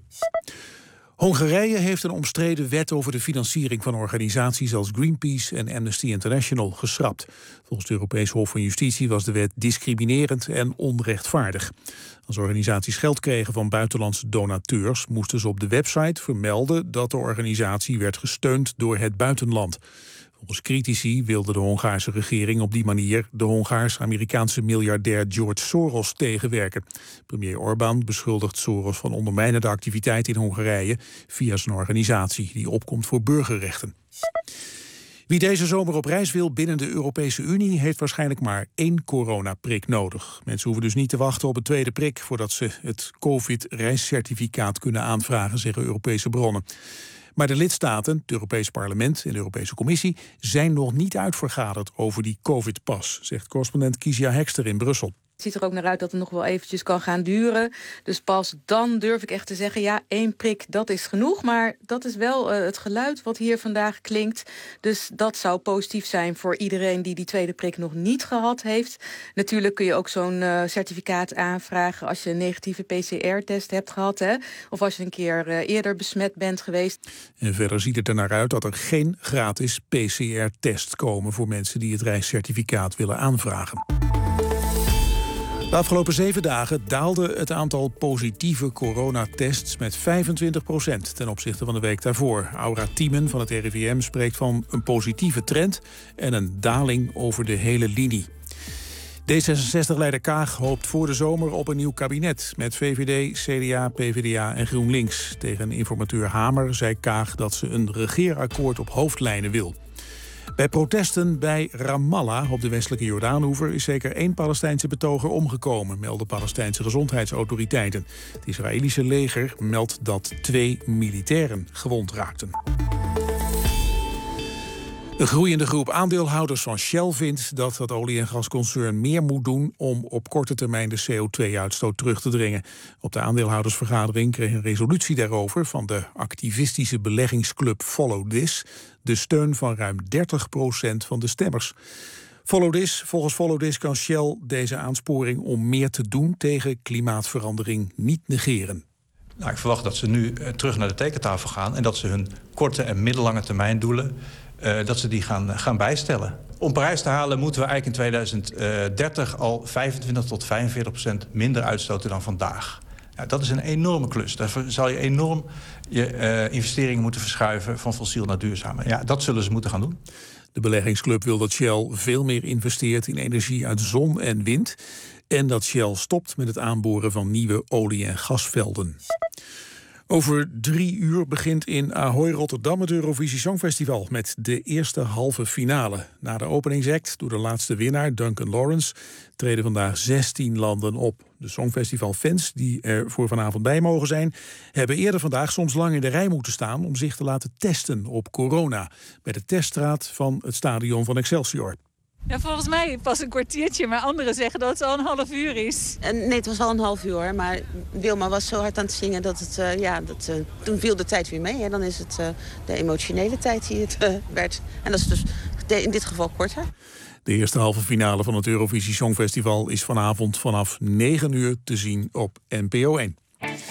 Hongarije heeft een omstreden wet over de financiering van organisaties als Greenpeace en Amnesty International geschrapt. Volgens het Europees Hof van Justitie was de wet discriminerend en onrechtvaardig. Als organisaties geld kregen van buitenlandse donateurs, moesten ze op de website vermelden dat de organisatie werd gesteund door het buitenland. Volgens critici wilde de Hongaarse regering op die manier de Hongaars-Amerikaanse miljardair George Soros tegenwerken. Premier Orbán beschuldigt Soros van ondermijnende activiteit in Hongarije via zijn organisatie die opkomt voor burgerrechten. Wie deze zomer op reis wil binnen de Europese Unie heeft waarschijnlijk maar één coronaprik nodig. Mensen hoeven dus niet te wachten op een tweede prik voordat ze het COVID-reiscertificaat kunnen aanvragen, zeggen Europese bronnen. Maar de lidstaten, het Europese parlement en de Europese Commissie zijn nog niet uitvergaderd over die COVID-pas, zegt correspondent Kizia Hekster in Brussel. Het ziet er ook naar uit dat het nog wel eventjes kan gaan duren. Dus pas dan durf ik echt te zeggen, ja, één prik, dat is genoeg. Maar dat is wel uh, het geluid wat hier vandaag klinkt. Dus dat zou positief zijn voor iedereen die die tweede prik nog niet gehad heeft. Natuurlijk kun je ook zo'n uh, certificaat aanvragen als je een negatieve P C R-test hebt gehad. Hè? Of als je een keer uh, eerder besmet bent geweest. En verder ziet het er naar uit dat er geen gratis P C R-test komen voor mensen die het reiscertificaat willen aanvragen. De afgelopen zeven dagen daalde het aantal positieve coronatests met vijfentwintig procent ten opzichte van de week daarvoor. Aura Thiemen van het R I V M spreekt van een positieve trend en een daling over de hele linie. D zesenzestig-leider Kaag hoopt voor de zomer op een nieuw kabinet met V V D, C D A, P V D A en GroenLinks. Tegen informateur Hamer zei Kaag dat ze een regeerakkoord op hoofdlijnen wil. Bij protesten bij Ramallah op de westelijke Jordaanoever is zeker één Palestijnse betoger omgekomen, melden Palestijnse gezondheidsautoriteiten. Het Israëlische leger meldt dat twee militairen gewond raakten. Een groeiende groep aandeelhouders van Shell vindt dat het olie- en gasconcern meer moet doen om op korte termijn de C O twee uitstoot terug te dringen. Op de aandeelhoudersvergadering kreeg een resolutie daarover van de activistische beleggingsclub Follow This de steun van ruim dertig procent van de stemmers. Follow This, volgens Follow This kan Shell deze aansporing om meer te doen tegen klimaatverandering niet negeren. Nou, ik verwacht dat ze nu uh, terug naar de tekentafel gaan en dat ze hun korte en middellange termijn doelen uh, dat ze die gaan, uh, gaan bijstellen. Om Parijs te halen moeten we eigenlijk in tweeduizend dertig al vijfentwintig tot vijfenveertig procent minder uitstoten dan vandaag. Nou, dat is een enorme klus. Daarvoor zal je enorm je uh, investeringen moeten verschuiven van fossiel naar duurzaam. Ja, dat zullen ze moeten gaan doen. De beleggingsclub wil dat Shell veel meer investeert in energie uit zon en wind. En dat Shell stopt met het aanboren van nieuwe olie- en gasvelden. Over drie uur begint in Ahoy Rotterdam het Eurovisie Songfestival met de eerste halve finale. Na de openingsact door de laatste winnaar, Duncan Lawrence, treden vandaag zestien landen op. De Songfestival-fans die er voor vanavond bij mogen zijn, hebben eerder vandaag soms lang in de rij moeten staan om zich te laten testen op corona bij de teststraat van het stadion van Excelsior. Ja, volgens mij pas een kwartiertje, maar anderen zeggen dat het al een half uur is. Nee, het was al een half uur hoor, maar Wilma was zo hard aan het zingen dat het, uh, ja, dat, uh, toen viel de tijd weer mee. Hè. Dan is het uh, de emotionele tijd die het uh, werd. En dat is dus in dit geval korter. De eerste halve finale van het Eurovisie Songfestival is vanavond vanaf negen uur te zien op N P O één.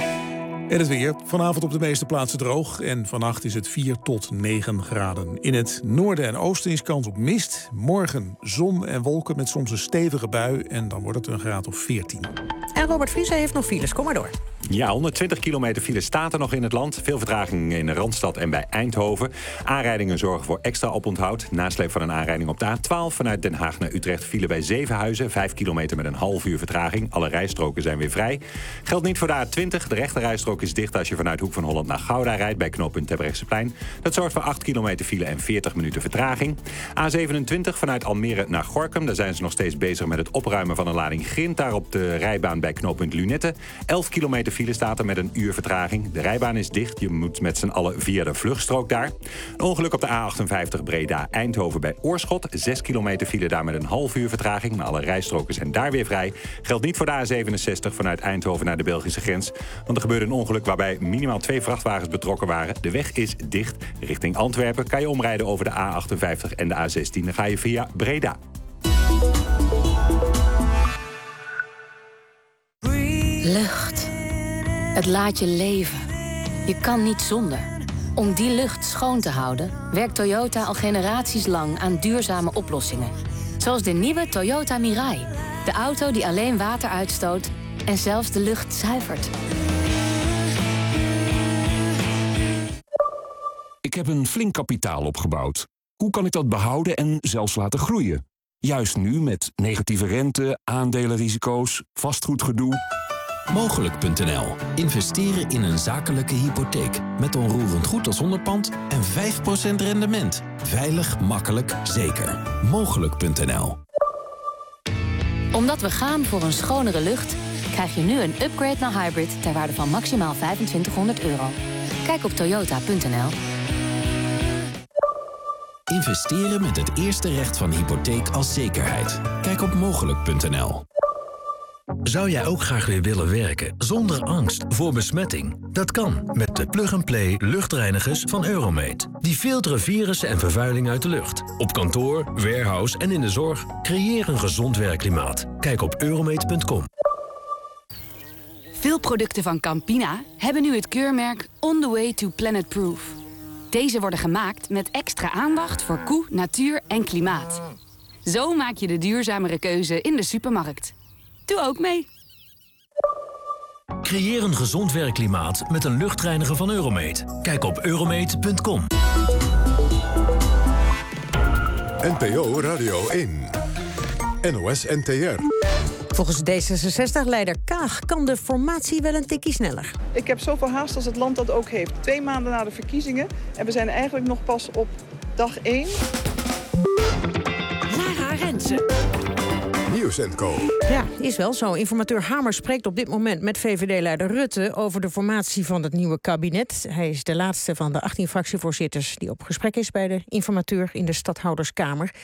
En het weer. Vanavond op de meeste plaatsen droog. En vannacht is het vier tot negen graden. In het noorden en oosten is kans op mist. Morgen zon en wolken met soms een stevige bui. En dan wordt het een graad of veertien. En Robert Vries heeft nog files. Kom maar door. Ja, honderdtwintig kilometer file staat er nog in het land. Veel vertraging in de Randstad en bij Eindhoven. Aanrijdingen zorgen voor extra oponthoud. Nasleep van een aanrijding op de A twaalf vanuit Den Haag naar Utrecht file bij Zevenhuizen. Vijf kilometer met een half uur vertraging. Alle rijstroken zijn weer vrij. Geldt niet voor de A twintig. De rechterrijstrook is dicht als je vanuit Hoek van Holland naar Gouda rijdt bij knooppunt Terbrechtseplein. Dat zorgt voor acht kilometer file en veertig minuten vertraging. A zevenentwintig vanuit Almere naar Gorinchem. Daar zijn ze nog steeds bezig met het opruimen van een lading grind. Daar op de rijbaan bij knooppunt Lunette. elf kilometer file staat er met een uur vertraging. De rijbaan is dicht. Je moet met z'n allen via de vluchtstrook daar. Een ongeluk op de A achtenvijftig Breda-Eindhoven bij Oorschot. zes kilometer file daar met een half uur vertraging. Maar alle rijstroken zijn daar weer vrij. Geldt niet voor de A zevenenzestig vanuit Eindhoven naar de Belgische grens. Want er gebeurde een ongeluk waarbij minimaal twee vrachtwagens betrokken waren. De weg is dicht. Richting Antwerpen kan je omrijden over de A achtenvijftig en de A zestien. Dan ga je via Breda. Lucht. Het laat je leven. Je kan niet zonder. Om die lucht schoon te houden, werkt Toyota al generaties lang aan duurzame oplossingen. Zoals de nieuwe Toyota Mirai. De auto die alleen water uitstoot en zelfs de lucht zuivert. Ik heb een flink kapitaal opgebouwd. Hoe kan ik dat behouden en zelfs laten groeien? Juist nu met negatieve rente, aandelenrisico's, vastgoedgedoe. Mogelijk punt n l. Investeren in een zakelijke hypotheek. Met onroerend goed als onderpand en vijf procent rendement. Veilig, makkelijk, zeker. Mogelijk punt n l. Omdat we gaan voor een schonere lucht, krijg je nu een upgrade naar hybrid ter waarde van maximaal vijfentwintighonderd euro. Kijk op toyota punt n l. Investeren met het eerste recht van hypotheek als zekerheid. Kijk op mogelijk punt n l. Zou jij ook graag weer willen werken zonder angst voor besmetting? Dat kan met de plug-and-play luchtreinigers van Euromate. Die filteren virussen en vervuiling uit de lucht. Op kantoor, warehouse en in de zorg. Creëer een gezond werkklimaat. Kijk op euromate punt com. Veel producten van Campina hebben nu het keurmerk On The Way to Planet Proof. Deze worden gemaakt met extra aandacht voor koe, natuur en klimaat. Zo maak je de duurzamere keuze in de supermarkt. Doe ook mee. Creëer een gezond werkklimaat met een luchtreiniger van Euromate. Kijk op euromate punt com. N P O Radio één. N O S N T R. Volgens D zesenzestig-leider Kaag kan de formatie wel een tikkie sneller. Ik heb zoveel haast als het land dat ook heeft. Twee maanden na de verkiezingen. En we zijn eigenlijk nog pas op dag één. Lara Rensen. Nieuws en Co. Ja, is wel zo. Informateur Hamer spreekt op dit moment met V V D-leider Rutte over de formatie van het nieuwe kabinet. Hij is de laatste van de achttien fractievoorzitters die op gesprek is bij de informateur in de Stadhouderskamer.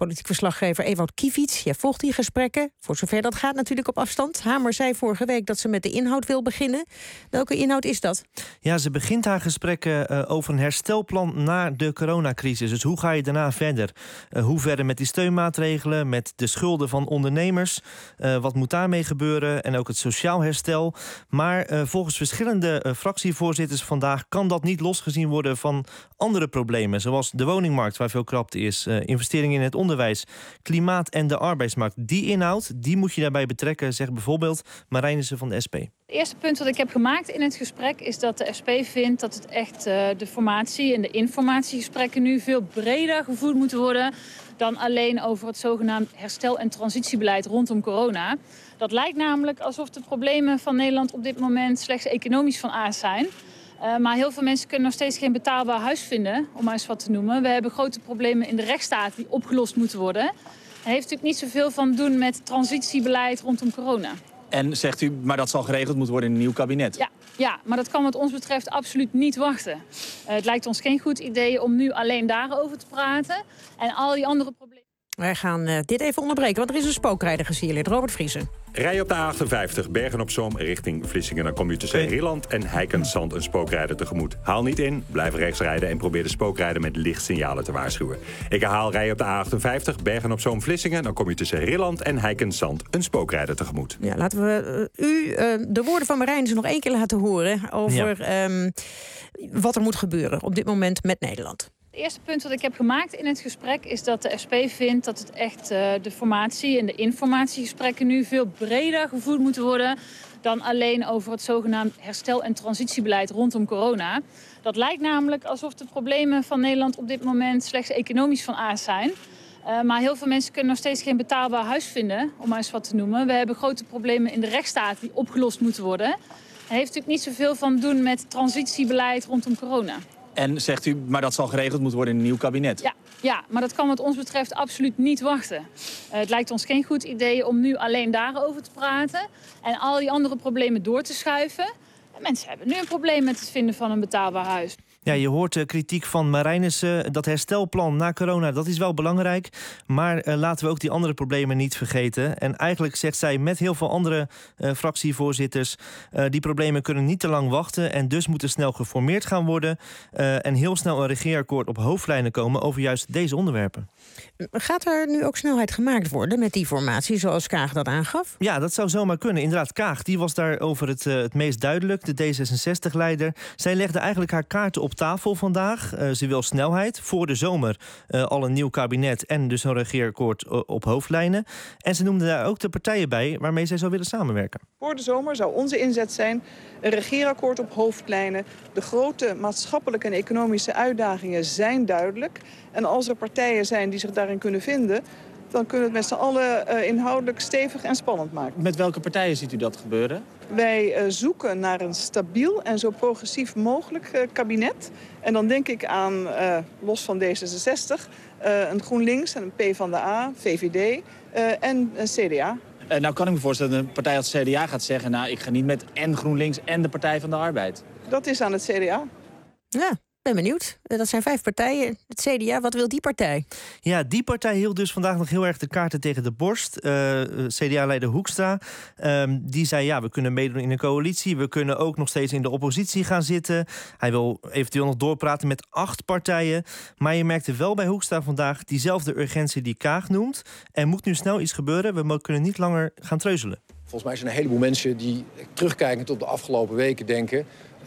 Politiek verslaggever Ewout Kiviet. Jij volgt die gesprekken, voor zover dat gaat natuurlijk op afstand. Hamer zei vorige week dat ze met de inhoud wil beginnen. Welke inhoud is dat? Ja, ze begint haar gesprekken uh, over een herstelplan na de coronacrisis. Dus hoe ga je daarna verder? Uh, hoe verder met die steunmaatregelen, met de schulden van ondernemers? Uh, wat moet daarmee gebeuren? En ook het sociaal herstel. Maar uh, volgens verschillende uh, fractievoorzitters vandaag kan dat niet losgezien worden van andere problemen. Zoals de woningmarkt, waar veel krapte is. Uh, investeringen in het onderwijs, klimaat en de arbeidsmarkt. Die inhoud, die moet je daarbij betrekken, zegt bijvoorbeeld Marijnissen van de S P. Het eerste punt wat ik heb gemaakt in het gesprek is dat de S P vindt dat het echt uh, de formatie en de informatiegesprekken nu veel breder gevoerd moeten worden dan alleen over het zogenaamd herstel- en transitiebeleid rondom corona. Dat lijkt namelijk alsof de problemen van Nederland op dit moment slechts economisch van aard zijn. Uh, maar heel veel mensen kunnen nog steeds geen betaalbaar huis vinden, om maar eens wat te noemen. We hebben grote problemen in de rechtsstaat die opgelost moeten worden. Het heeft natuurlijk niet zoveel van doen met transitiebeleid rondom corona. En zegt u, maar dat zal geregeld moeten worden in een nieuw kabinet? Ja, ja, maar dat kan wat ons betreft absoluut niet wachten. Uh, het lijkt ons geen goed idee om nu alleen daarover te praten. En al die andere problemen... Wij gaan uh, dit even onderbreken, want er is een spookrijder gesignaleerd. Robert Vriesen. Rij op de A achtenvijftig, Bergen-op-Zoom richting Vlissingen. Dan kom je tussen Rilland en Heikensand een spookrijder tegemoet. Haal niet in, blijf rechts rijden en probeer de spookrijder met lichtsignalen te waarschuwen. Ik herhaal, rij op de A achtenvijftig, Bergen-op-Zoom, Vlissingen. Dan kom je tussen Rilland en Heikensand een spookrijder tegemoet. Ja, laten we uh, u uh, de woorden van Marijnissen nog één keer laten horen over ja. um, wat er moet gebeuren op dit moment met Nederland. Het eerste punt wat ik heb gemaakt in het gesprek is dat de S P vindt dat het echt uh, de formatie en de informatiegesprekken nu veel breder gevoerd moeten worden dan alleen over het zogenaamd herstel- en transitiebeleid rondom corona. Dat lijkt namelijk alsof de problemen van Nederland op dit moment slechts economisch van aard zijn. Uh, maar heel veel mensen kunnen nog steeds geen betaalbaar huis vinden, om maar eens wat te noemen. We hebben grote problemen in de rechtsstaat die opgelost moeten worden. Het heeft natuurlijk niet zoveel van doen met transitiebeleid rondom corona. En zegt u, maar dat zal geregeld moeten worden in een nieuw kabinet? Ja, ja, maar dat kan wat ons betreft absoluut niet wachten. Uh, het lijkt ons geen goed idee om nu alleen daarover te praten en al die andere problemen door te schuiven. En mensen hebben nu een probleem met het vinden van een betaalbaar huis. Ja, je hoort de kritiek van Marijnissen. Dat herstelplan na corona, dat is wel belangrijk. Maar uh, laten we ook die andere problemen niet vergeten. En eigenlijk zegt zij met heel veel andere uh, fractievoorzitters... Uh, die problemen kunnen niet te lang wachten en dus moeten snel geformeerd gaan worden. Uh, en heel snel een regeerakkoord op hoofdlijnen komen over juist deze onderwerpen. Gaat er nu ook snelheid gemaakt worden met die formatie, zoals Kaag dat aangaf? Ja, dat zou zomaar kunnen. Inderdaad, Kaag die was daarover het, uh, het meest duidelijk, de D zesenzestig-leider. Zij legde eigenlijk haar kaarten op tafel vandaag. Uh, ze wil snelheid. Voor de zomer uh, al een nieuw kabinet en dus een regeerakkoord uh, op hoofdlijnen. En ze noemde daar ook de partijen bij waarmee zij zou willen samenwerken. Voor de zomer zou onze inzet zijn een regeerakkoord op hoofdlijnen. De grote maatschappelijke en economische uitdagingen zijn duidelijk. En als er partijen zijn die zich daarin kunnen vinden, dan kunnen we het met z'n allen uh, inhoudelijk stevig en spannend maken. Met welke partijen ziet u dat gebeuren? Wij uh, zoeken naar een stabiel en zo progressief mogelijk uh, kabinet. En dan denk ik aan, uh, los van D zesenzestig, uh, een GroenLinks en een PvdA, V V D uh, en een C D A. Uh, nou kan ik me voorstellen dat een partij als het C D A gaat zeggen, nou, ik ga niet met en GroenLinks en de Partij van de Arbeid. Dat is aan het C D A. Ja. Ben benieuwd. Dat zijn vijf partijen. Het C D A, wat wil die partij? Ja, die partij hield dus vandaag nog heel erg de kaarten tegen de borst. Uh, C D A-leider Hoekstra, um, die zei ja, we kunnen meedoen in een coalitie. We kunnen ook nog steeds in de oppositie gaan zitten. Hij wil eventueel nog doorpraten met acht partijen. Maar je merkte wel bij Hoekstra vandaag diezelfde urgentie die Kaag noemt. Er moet nu snel iets gebeuren. We kunnen niet langer gaan treuzelen. Volgens mij zijn er een heleboel mensen die terugkijkend op de afgelopen weken denken, Uh,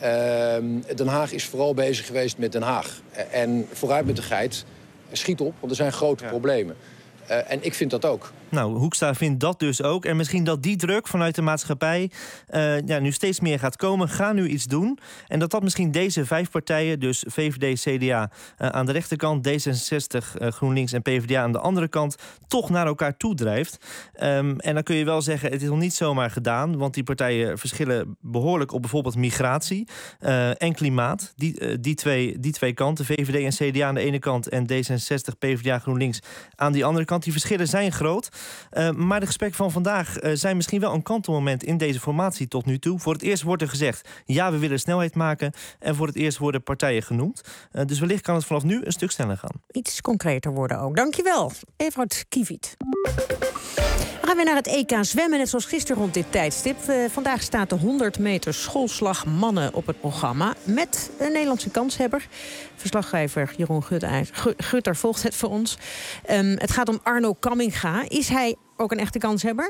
Den Haag is vooral bezig geweest met Den Haag. Uh, en vooruitmentigheid schiet op, want er zijn grote ja. problemen. Uh, en ik vind dat ook. Nou, Hoekstra vindt dat dus ook. En misschien dat die druk vanuit de maatschappij uh, ja, nu steeds meer gaat komen. Ga nu iets doen. En dat dat misschien deze vijf partijen, dus V V D, C D A uh, aan de rechterkant, D zesenzestig, uh, GroenLinks en PvdA aan de andere kant, toch naar elkaar toe drijft. Um, en dan kun je wel zeggen, het is nog niet zomaar gedaan, want die partijen verschillen behoorlijk op bijvoorbeeld migratie uh, en klimaat. Die, uh, die, twee, die twee kanten, V V D en C D A aan de ene kant en D zesenzestig, PvdA, GroenLinks aan die andere kant. kant. Die verschillen zijn groot. Uh, maar de gesprekken van vandaag uh, zijn misschien wel een kantelmoment in deze formatie tot nu toe. Voor het eerst wordt er gezegd, ja, we willen snelheid maken. En voor het eerst worden partijen genoemd. Uh, dus wellicht kan het vanaf nu een stuk sneller gaan. Iets concreter worden ook. Dankjewel, Ewout Kiviet. We gaan weer naar het E K zwemmen, net zoals gisteren rond dit tijdstip. Uh, vandaag staat de honderd meter schoolslag mannen op het programma. Met een Nederlandse kanshebber. Verslaggever Jeroen Gutter, Gutter volgt het voor ons. Um, het gaat om Arno Kamminga. Is hij ook een echte kanshebber?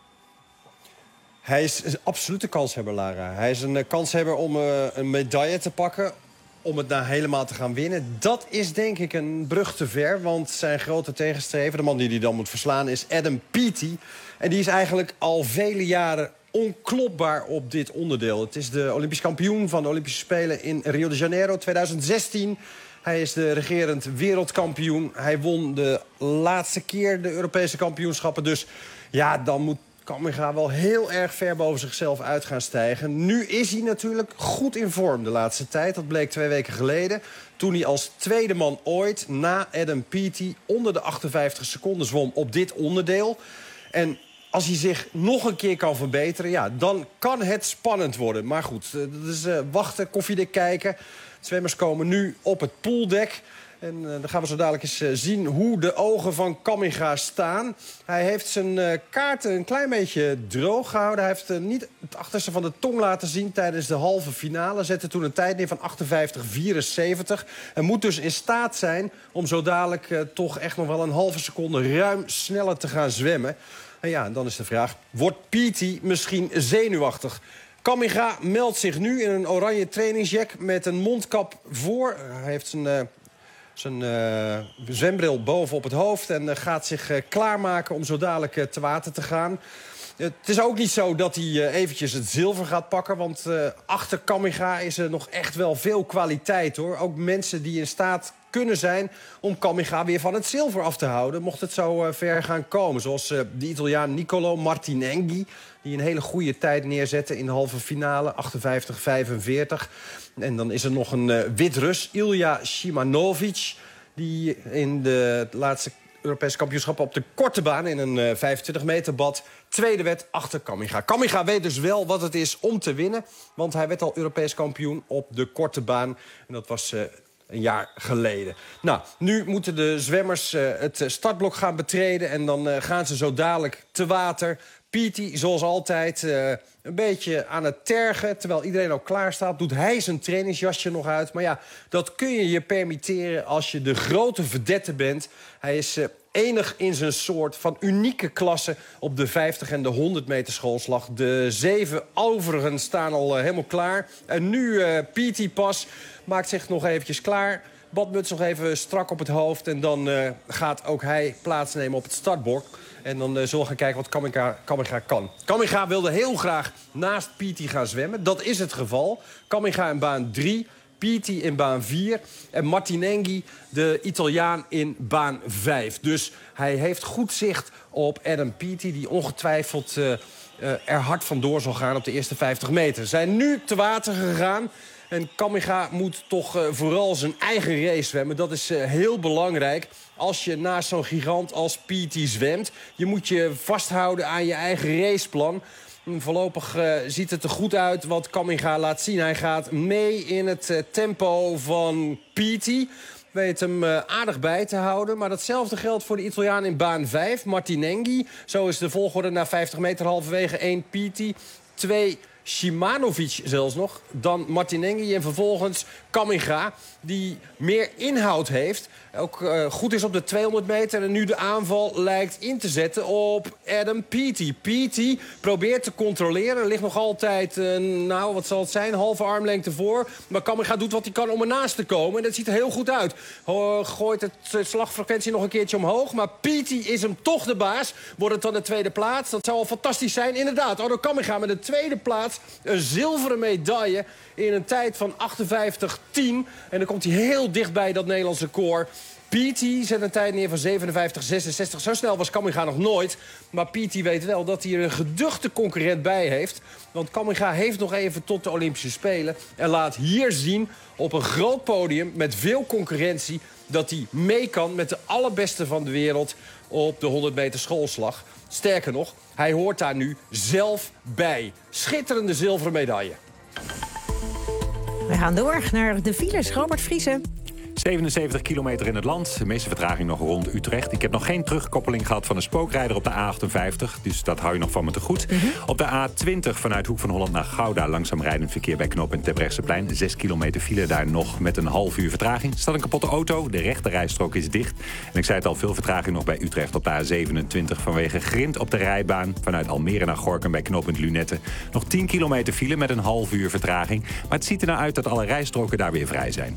Hij is een absolute kanshebber, Lara. Hij is een uh, kanshebber om uh, een medaille te pakken. Om het nou helemaal te gaan winnen. Dat is denk ik een brug te ver. Want zijn grote tegenstrever, de man die hij dan moet verslaan, is Adam Peaty. En die is eigenlijk al vele jaren onklopbaar op dit onderdeel. Het is de Olympisch kampioen van de Olympische Spelen in Rio de Janeiro twintig zestien. Hij is de regerend wereldkampioen. Hij won de laatste keer de Europese kampioenschappen. Dus ja, dan moet Kamminga wel heel erg ver boven zichzelf uit gaan stijgen. Nu is hij natuurlijk goed in vorm de laatste tijd. Dat bleek twee weken geleden. Toen hij als tweede man ooit na Adam Peaty onder de achtenvijftig seconden zwom op dit onderdeel. En als hij zich nog een keer kan verbeteren, ja, dan kan het spannend worden. Maar goed, dat is uh, wachten, koffiedik kijken. De zwemmers komen nu op het pooldek. En uh, dan gaan we zo dadelijk eens uh, zien hoe de ogen van Kamminga staan. Hij heeft zijn uh, kaarten een klein beetje droog gehouden. Hij heeft uh, niet het achterste van de tong laten zien tijdens de halve finale. Zette toen een tijd neer van achtenvijftig vierenzeventig. En moet dus in staat zijn om zo dadelijk uh, toch echt nog wel een halve seconde ruim sneller te gaan zwemmen. En ja, dan is de vraag, wordt Peaty misschien zenuwachtig? Kamminga meldt zich nu in een oranje trainingsjack met een mondkap voor. Hij heeft zijn... Uh, zijn uh, zwembril boven op het hoofd en uh, gaat zich uh, klaarmaken om zo dadelijk uh, te water te gaan. Het is ook niet zo dat hij uh, eventjes het zilver gaat pakken, want uh, achter Kamminga is er nog echt wel veel kwaliteit, hoor. Ook mensen die in staat kunnen zijn om Kamminga weer van het zilver af te houden, mocht het zo uh, ver gaan komen. Zoals uh, de Italiaan Niccolò Martinenghi, die een hele goede tijd neerzette in de halve finale, achtenvijftig vijfenveertig. En dan is er nog een uh, Wit-Rus, Ilja Shimanovic, die in de laatste Europese kampioenschap op de korte baan in een uh, vijfentwintig meter bad tweede werd achter Kamminga. Kamminga weet dus wel wat het is om te winnen, want hij werd al Europees kampioen op de korte baan. En dat was uh, een jaar geleden. Nou, nu moeten de zwemmers uh, het startblok gaan betreden en dan uh, gaan ze zo dadelijk te water. Peaty, zoals altijd, uh, een beetje aan het tergen. Terwijl iedereen al klaar staat, doet hij zijn trainingsjasje nog uit. Maar ja, dat kun je je permitteren als je de grote vedette bent. Hij is uh, enig in zijn soort, van unieke klasse op de vijftig en de honderd meter schoolslag. De zeven overigen staan al uh, helemaal klaar. En nu uh, Peaty pas maakt zich nog eventjes klaar. Badmuts nog even strak op het hoofd. En dan uh, gaat ook hij plaatsnemen op het startblok. En dan uh, zullen we gaan kijken wat Kamminga, Kamminga kan. Kamminga wilde heel graag naast Peaty gaan zwemmen. Dat is het geval. Kamminga in baan drie, Peaty in baan vier. En Martinenghi, de Italiaan, in baan vijf. Dus hij heeft goed zicht op Adam Peaty, die ongetwijfeld uh, uh, er hard vandoor zal gaan op de eerste vijftig meter. Ze zijn nu te water gegaan. En Kamminga moet toch uh, vooral zijn eigen race zwemmen. Dat is uh, heel belangrijk als je naast zo'n gigant als Peaty zwemt. Je moet je vasthouden aan je eigen raceplan. En voorlopig uh, ziet het er goed uit wat Kamminga laat zien. Hij gaat mee in het uh, tempo van Peaty. Weet hem uh, aardig bij te houden. Maar datzelfde geldt voor de Italiaan in baan vijf, Martinenghi. Zo is de volgorde na vijftig meter halverwege. één Peaty, twee Shimanovic zelfs nog, dan Martinenghi en vervolgens Kamminga, die meer inhoud heeft. Ook uh, goed is op de tweehonderd meter en nu de aanval lijkt in te zetten op Adam Peaty. Peaty probeert te controleren. Er ligt nog altijd, uh, nou wat zal het zijn, halve armlengte voor. Maar Kamminga doet wat hij kan om ernaast te komen. En dat ziet er heel goed uit. Uh, gooit het uh, slagfrequentie nog een keertje omhoog. Maar Peaty is hem toch de baas. Wordt het dan de tweede plaats? Dat zou al fantastisch zijn. Inderdaad, Arno Kamminga met de tweede plaats. Een zilveren medaille in een tijd van achtenvijftig tien. En dan komt hij heel dichtbij dat Nederlandse record. Petey zet een tijd neer van zevenenvijftig zesenzestig. Zo snel was Kamminga nog nooit. Maar Petey weet wel dat hij er een geduchte concurrent bij heeft. Want Kamminga heeft nog even tot de Olympische Spelen. En laat hier zien op een groot podium met veel concurrentie dat hij mee kan met de allerbeste van de wereld op de honderd meter schoolslag. Sterker nog, hij hoort daar nu zelf bij. Schitterende zilveren medaille. We gaan door naar de files. Robert Vriesen. zevenenzeventig kilometer in het land. De meeste vertraging nog rond Utrecht. Ik heb nog geen terugkoppeling gehad van een spookrijder op de A achtenvijftig. Dus dat hou je nog van me te goed. Mm-hmm. Op de A twintig vanuit Hoek van Holland naar Gouda. Langzaam rijdend verkeer bij knooppunt Terbrechtseplein. Zes kilometer file daar nog met een half uur vertraging. Staat een kapotte auto. De rechte rijstrook is dicht. En ik zei het al, veel vertraging nog bij Utrecht op de A zevenentwintig. Vanwege grind op de rijbaan. Vanuit Almere naar Gorinchem bij knooppunt Lunetten. Nog tien kilometer file met een half uur vertraging. Maar het ziet er nou uit dat alle rijstroken daar weer vrij zijn.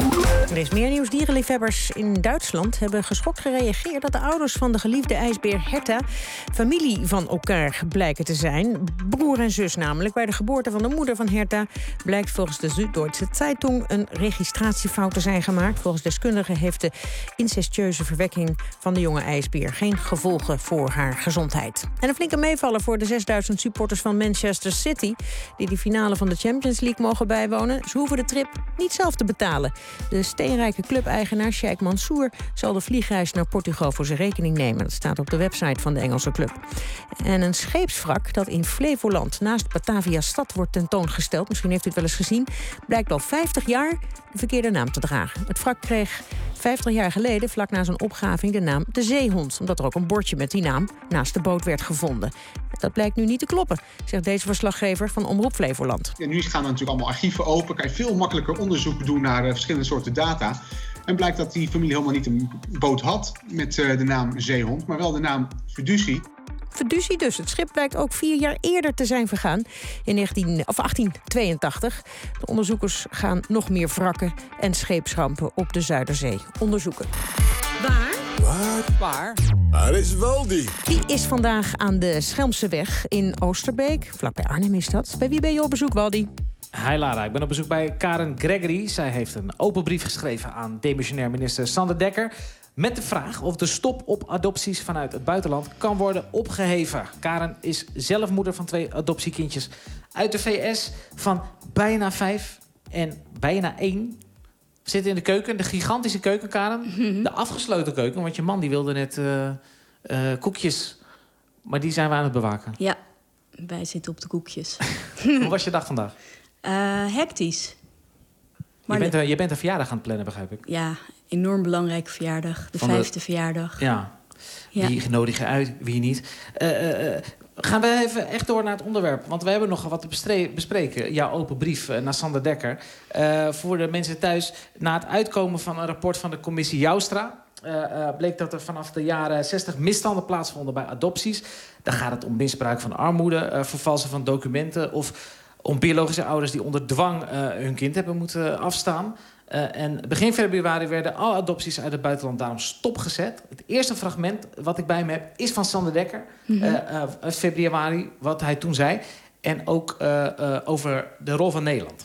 Er is meer nieuws. Dierenliefhebbers in Duitsland hebben geschokt gereageerd dat de ouders van de geliefde ijsbeer Herta familie van elkaar blijken te zijn. Broer en zus namelijk. Bij de geboorte van de moeder van Herta blijkt volgens de Süddeutsche Zeitung een registratiefout te zijn gemaakt. Volgens deskundigen heeft de incestueuze verwekking van de jonge ijsbeer geen gevolgen voor haar gezondheid. En een flinke meevaller voor de zesduizend supporters van Manchester City die de finale van de Champions League mogen bijwonen. Ze hoeven de trip niet zelf te betalen. De steenrijke clubeigenaar Sheikh Mansour zal de vliegreis naar Portugal voor zijn rekening nemen. Dat staat op de website van de Engelse club. En een scheepswrak dat in Flevoland naast Batavia stad wordt tentoongesteld, misschien heeft u het wel eens gezien, blijkt al vijftig jaar de verkeerde naam te dragen. Het wrak kreeg vijftig jaar geleden, vlak na zijn opgraving, de naam De Zeehond, omdat er ook een bordje met die naam naast de boot werd gevonden. Dat blijkt nu niet te kloppen, zegt deze verslaggever van Omroep Flevoland. Ja, nu gaan er natuurlijk allemaal archieven open, kan je veel makkelijker onderzoek doen naar uh, verschillende soorten data. En blijkt dat die familie helemaal niet een boot had met uh, de naam Zeehond, maar wel de naam Fiducie. Fiducie dus. Het schip blijkt ook vier jaar eerder te zijn vergaan, in negentien, of achttien tweeëntachtig. De onderzoekers gaan nog meer wrakken en scheepsrampen op de Zuiderzee onderzoeken. Waar? Waar? Waar? Waar is Waldi? Die is vandaag aan de Schelmseweg in Oosterbeek. Vlakbij Arnhem is dat. Bij wie ben je op bezoek, Waldi? Hi Lara, ik ben op bezoek bij Karen Gregory. Zij heeft een open brief geschreven aan demissionair minister Sander Dekker met de vraag of de stop op adopties vanuit het buitenland kan worden opgeheven. Karen is zelf moeder van twee adoptiekindjes uit de V S van bijna vijf en bijna één. We zitten in de keuken, de gigantische keuken, Karen. Mm-hmm. De afgesloten keuken, want je man die wilde net uh, uh, koekjes, maar die zijn we aan het bewaken. Ja, wij zitten op de koekjes. Hoe was je dag vandaag? Uh, hectisch. Maar je, bent, de... uh, je bent een verjaardag aan het plannen, begrijp ik. Ja, enorm belangrijke verjaardag. De Van vijfde de... verjaardag. Ja. ja. Wie nodig je uit, wie niet. Uh, uh, gaan we even echt door naar het onderwerp. Want we hebben nog wat te bestre- bespreken. Jouw open brief uh, naar Sander Dekker. Uh, voor de mensen thuis. Na het uitkomen van een rapport van de commissie Joustra Uh, uh, bleek dat er vanaf de jaren zestig misstanden plaatsvonden bij adopties. Dan gaat het om misbruik van armoede, uh, vervalsen van documenten of om biologische ouders die onder dwang uh, hun kind hebben moeten afstaan. Uh, en begin februari werden alle adopties uit het buitenland daarom stopgezet. Het eerste fragment wat ik bij me heb is van Sander Dekker. Mm-hmm. uh, uh, uit februari, wat hij toen zei. En ook uh, uh, over de rol van Nederland.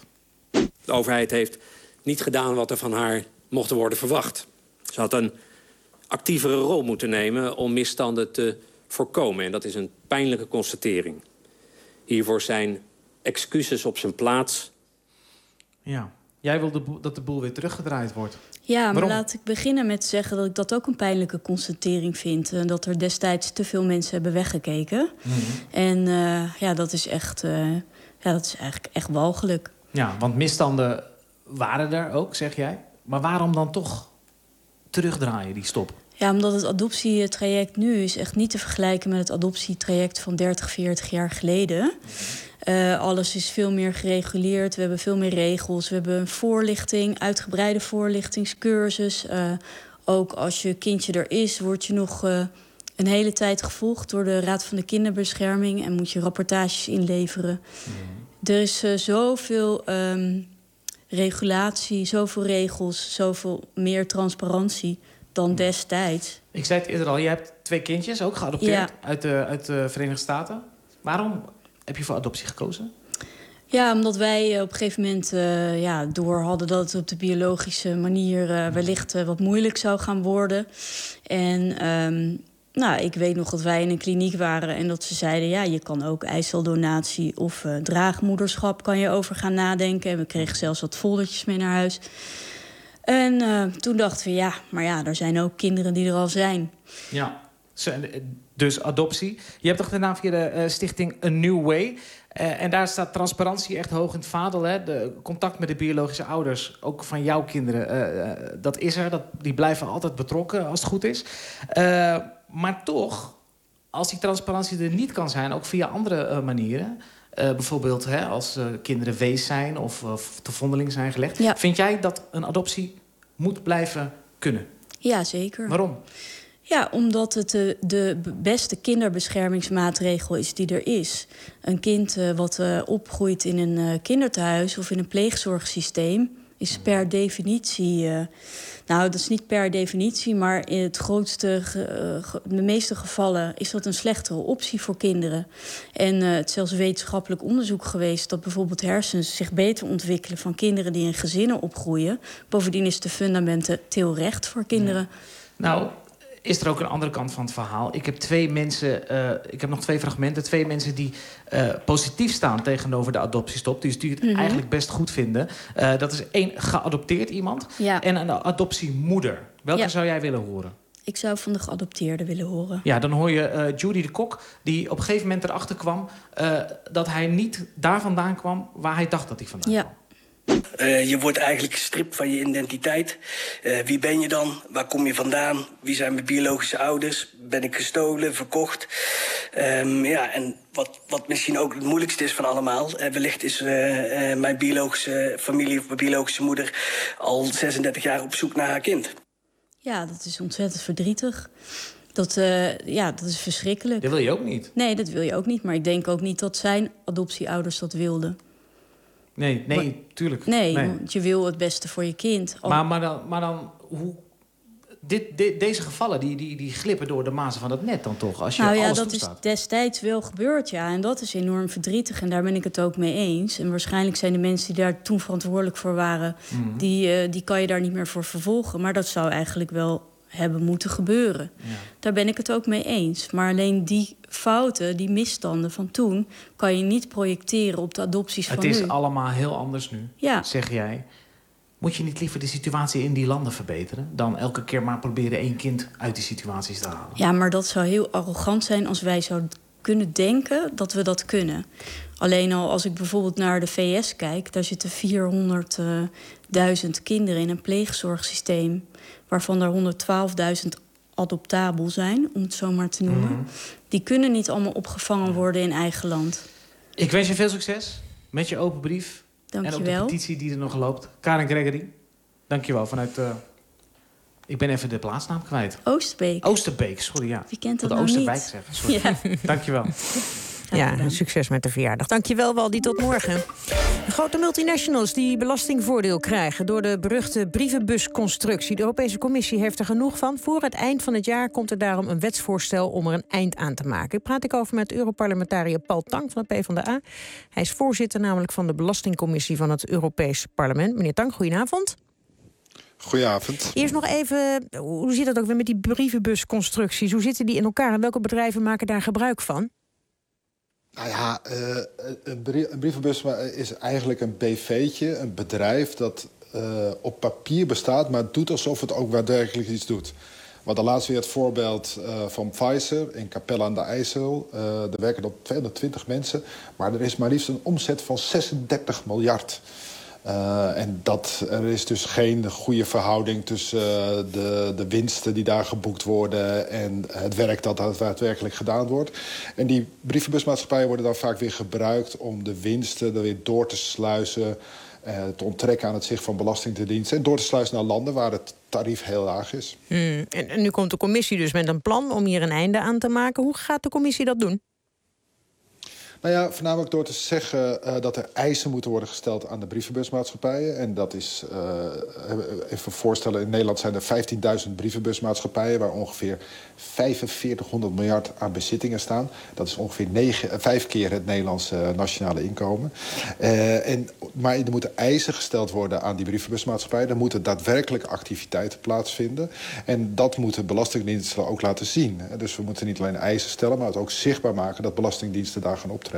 De overheid heeft niet gedaan wat er van haar mocht worden verwacht. Ze had een actievere rol moeten nemen om misstanden te voorkomen. En dat is een pijnlijke constatering. Hiervoor zijn excuses op zijn plaats. Ja, jij wil de boel, dat de boel weer teruggedraaid wordt. Ja, maar Waarom? laat ik beginnen met zeggen dat ik dat ook een pijnlijke constatering vind. Uh, dat er destijds te veel mensen hebben weggekeken. Mm-hmm. En uh, ja, dat is echt, uh, ja, dat is eigenlijk echt walgelijk. Ja, want misstanden waren er ook, zeg jij. Maar waarom dan toch terugdraaien, die stop? Ja, omdat het adoptietraject nu is echt niet te vergelijken met het adoptietraject van dertig, veertig jaar geleden. Uh, alles is veel meer gereguleerd, we hebben veel meer regels. We hebben een voorlichting, uitgebreide voorlichtingscursus. Uh, ook als je kindje er is, word je nog uh, een hele tijd gevolgd door de Raad van de Kinderbescherming en moet je rapportages inleveren. Mm. Er is uh, zoveel um, regulatie, zoveel regels, zoveel meer transparantie dan destijds. Ik zei het eerder al, je hebt twee kindjes, ook geadopteerd, ja. uit, de, uit de Verenigde Staten. Waarom heb je voor adoptie gekozen? Ja, omdat wij op een gegeven moment uh, ja, door hadden dat het op de biologische manier uh, wellicht uh, wat moeilijk zou gaan worden. En um, nou, ik weet nog dat wij in een kliniek waren en dat ze zeiden, ja, je kan ook eiceldonatie of uh, draagmoederschap kan je over gaan nadenken. En we kregen zelfs wat foldertjes mee naar huis. En uh, toen dachten we, ja, maar ja, er zijn ook kinderen die er al zijn. Ja, dus adoptie. Je hebt toch daarna via de uh, stichting A New Way. Uh, en daar staat transparantie echt hoog in het vaandel. Hè? De contact met de biologische ouders, ook van jouw kinderen, uh, uh, dat is er. Dat, die blijven altijd betrokken als het goed is. Uh, maar toch, als die transparantie er niet kan zijn, ook via andere uh, manieren. Uh, bijvoorbeeld hè, als uh, kinderen wees zijn of uh, te vondeling zijn gelegd. Ja. Vind jij dat een adoptie moet blijven kunnen? Ja, zeker. Waarom? Ja, omdat het de, de beste kinderbeschermingsmaatregel is die er is. Een kind uh, wat uh, opgroeit in een uh, kinderthuis of in een pleegzorgsysteem is per definitie... Uh, nou, dat is niet per definitie, maar in het grootste, uh, de meeste gevallen is dat een slechtere optie voor kinderen. En uh, het is zelfs wetenschappelijk onderzoek geweest dat bijvoorbeeld hersens zich beter ontwikkelen van kinderen die in gezinnen opgroeien. Bovendien is de fundamenteel recht voor kinderen. Ja. Nou, is er ook een andere kant van het verhaal. Ik heb twee mensen, uh, ik heb nog twee fragmenten. Twee mensen die uh, positief staan tegenover de adoptiestop. Dus die het mm-hmm. eigenlijk best goed vinden. Uh, dat is één geadopteerd iemand ja. en een adoptiemoeder. Welke ja. zou jij willen horen? Ik zou van de geadopteerde willen horen. Ja, dan hoor je uh, Judy de Kok, die op een gegeven moment erachter kwam uh, dat hij niet daar vandaan kwam waar hij dacht dat hij vandaan ja. kwam. Uh, je wordt eigenlijk gestript van je identiteit. Uh, wie ben je dan? Waar kom je vandaan? Wie zijn mijn biologische ouders? Ben ik gestolen, verkocht? Um, ja, en wat, wat misschien ook het moeilijkste is van allemaal. Uh, wellicht is uh, uh, mijn biologische familie of mijn biologische moeder al zesendertig jaar op zoek naar haar kind. Ja, dat is ontzettend verdrietig. Dat, uh, ja, dat is verschrikkelijk. Dat wil je ook niet? Nee, dat wil je ook niet. Maar ik denk ook niet dat zijn adoptieouders dat wilden. Nee, nee, maar, tuurlijk. Nee, nee, want je wil het beste voor je kind. Al... Maar, maar dan, maar dan hoe... Dit, dit, deze gevallen die, die, die glippen door de mazen van het net dan toch? Als je nou ja, alles dat toestaat. is destijds wel gebeurd, ja. En dat is enorm verdrietig. En daar ben ik het ook mee eens. En waarschijnlijk zijn de mensen die daar toen verantwoordelijk voor waren... Mm-hmm. die, uh, die kan je daar niet meer voor vervolgen. Maar dat zou eigenlijk wel hebben moeten gebeuren. Ja. Daar ben ik het ook mee eens. Maar alleen die fouten, die misstanden van toen... kan je niet projecteren op de adopties het van nu. Het is allemaal heel anders nu, ja. zeg jij. Moet je niet liever de situatie in die landen verbeteren... dan elke keer maar proberen één kind uit die situaties te halen? Ja, maar dat zou heel arrogant zijn als wij zouden kunnen denken dat we dat kunnen. Alleen al als ik bijvoorbeeld naar de V S kijk... daar zitten vierhonderdduizend kinderen in een pleegzorgsysteem... waarvan er honderdtwaalfduizend adoptabel zijn, om het zo maar te noemen. Mm-hmm. Die kunnen niet allemaal opgevangen worden in eigen land. Ik wens je veel succes met je open brief. Dank en je ook wel. de petitie die er nog loopt. Karen Gregory, dank je wel. Vanuit, uh, ik ben even de plaatsnaam kwijt. Oosterbeek. Oosterbeek, sorry, ja. Wie kent dat de nou Oosterwijk niet? zeggen, sorry. Ja. Dank je wel. Ja, succes met de verjaardag. Dankjewel, Waldi. Tot morgen. De grote multinationals die belastingvoordeel krijgen... door de beruchte brievenbusconstructie. De Europese Commissie heeft er genoeg van. Voor het eind van het jaar komt er daarom een wetsvoorstel... om er een eind aan te maken. Daar praat ik over met Europarlementariër Paul Tang van de PvdA. Hij is voorzitter namelijk van de Belastingcommissie... van het Europees Parlement. Meneer Tang, goedenavond. Goedenavond. Eerst nog even, hoe zit het ook weer met die brievenbusconstructies? Hoe zitten die in elkaar en welke bedrijven maken daar gebruik van? Nou ja, uh, een, brief, een brievenbus is eigenlijk een B V'tje, een bedrijf dat uh, op papier bestaat... maar doet alsof het ook wel degelijk iets doet. We hadden laatst weer het voorbeeld uh, van Pfizer in Capelle aan de IJssel. Uh, er werken op tweehonderdtwintig mensen, maar er is maar liefst een omzet van zesendertig miljard. Uh, en dat, er is dus geen goede verhouding tussen uh, de, de winsten die daar geboekt worden... en het werk dat daadwerkelijk gedaan wordt. En die brievenbusmaatschappijen worden dan vaak weer gebruikt... om de winsten er weer door te sluizen... Uh, te onttrekken aan het zicht van belastingdiensten... en door te sluizen naar landen waar het tarief heel laag is. Hmm. En, en nu komt de commissie dus met een plan om hier een einde aan te maken. Hoe gaat de commissie dat doen? Nou ja, voornamelijk door te zeggen uh, dat er eisen moeten worden gesteld aan de brievenbusmaatschappijen. En dat is, uh, even voorstellen, in Nederland zijn er vijftienduizend brievenbusmaatschappijen... waar ongeveer vijfenveertighonderd miljard aan bezittingen staan. Dat is ongeveer negen, vijf keer het Nederlandse nationale inkomen. Uh, en, maar er moeten eisen gesteld worden aan die brievenbusmaatschappijen. Er moeten daadwerkelijk activiteiten plaatsvinden. En dat moeten belastingdiensten ook laten zien. Dus we moeten niet alleen eisen stellen, maar het ook zichtbaar maken dat belastingdiensten daar gaan optreden.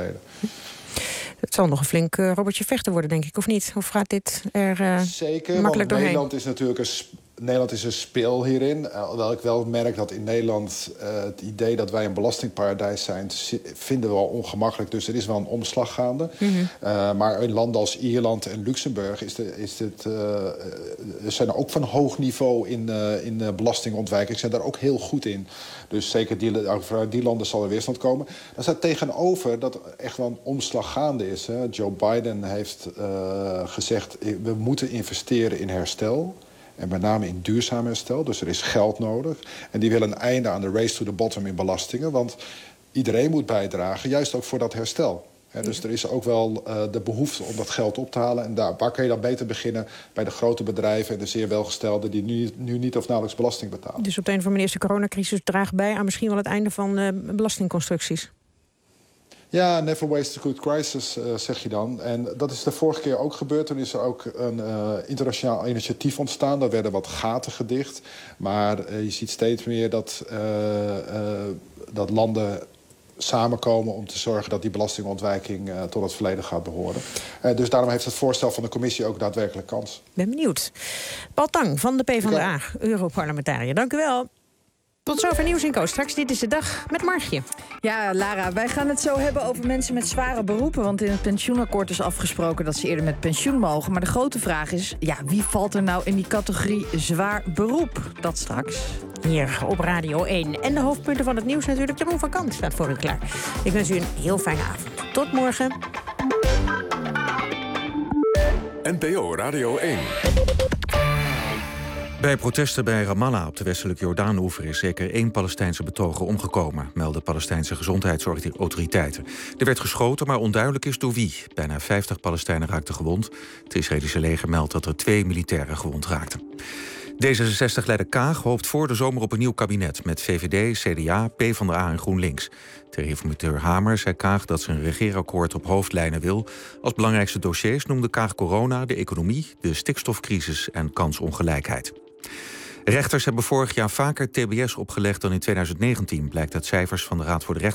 Het zal nog een flink uh, Robertje Vechten worden, denk ik, of niet? Of gaat dit er uh, Zeker, makkelijk doorheen? Nederland is natuurlijk een, sp- Nederland is een speel hierin. Uh, alhoewel ik wel merk dat in Nederland uh, het idee dat wij een belastingparadijs zijn, vinden we wel ongemakkelijk. Dus er is wel een omslag gaande. Mm-hmm. Uh, maar in landen als Ierland en Luxemburg is de, is dit, uh, zijn er ook van hoog niveau in, uh, in uh, belastingontwijking. Zijn daar ook heel goed in. Dus zeker die, vanuit die landen zal er weerstand komen. Daar staat tegenover dat echt wel een omslag gaande is. Hè. Joe Biden heeft uh, gezegd, we moeten investeren in herstel. En met name in duurzaam herstel. Dus er is geld nodig. En die willen een einde aan de race to the bottom in belastingen. Want iedereen moet bijdragen, juist ook voor dat herstel. He, dus er is ook wel uh, de behoefte om dat geld op te halen. En daar, waar kan je dan beter beginnen? Bij de grote bedrijven en de zeer welgestelden die nu, nu niet of nauwelijks belasting betalen. Dus op de een of andere manier is de coronacrisis draagt bij aan misschien wel het einde van uh, belastingconstructies. Ja, never waste a good crisis, uh, zeg je dan. En dat is de vorige keer ook gebeurd. Toen is er ook een uh, internationaal initiatief ontstaan. Daar werden wat gaten gedicht. Maar uh, je ziet steeds meer dat, uh, uh, dat landen samenkomen om te zorgen dat die belastingontwijking uh, tot het verleden gaat behoren. Uh, dus daarom heeft het voorstel van de commissie ook daadwerkelijk kans. Ben benieuwd. Paul Tang van de PvdA, Europarlementariër. Dank u wel. Tot zover Nieuws in Co. Straks Dit is de Dag met Margje. Ja, Lara, wij gaan het zo hebben over mensen met zware beroepen. Want in het pensioenakkoord is afgesproken dat ze eerder met pensioen mogen. Maar de grote vraag is, ja, wie valt er nou in die categorie zwaar beroep? Dat straks. Hier op Radio één. En de hoofdpunten van het nieuws natuurlijk. Jeroen van Kant staat voor u klaar. Ik wens u een heel fijne avond. Tot morgen. N P O Radio één. Bij protesten bij Ramallah op de westelijke Jordaan-oever is zeker één Palestijnse betoger omgekomen, melden Palestijnse gezondheidsautoriteiten. Er werd geschoten, maar onduidelijk is door wie. Bijna vijftig Palestijnen raakten gewond. Het Israëlische leger meldt dat er twee militairen gewond raakten. D zesenzestig-leider Kaag hoopt voor de zomer op een nieuw kabinet met V V D, C D A, PvdA en GroenLinks. Tegen informateur Hamer zei Kaag dat ze een regeerakkoord op hoofdlijnen wil. Als belangrijkste dossiers noemde Kaag corona, de economie, de stikstofcrisis en kansongelijkheid. Rechters hebben vorig jaar vaker T B S opgelegd dan in tweeduizend negentien, blijkt uit cijfers van de Raad voor de Recht.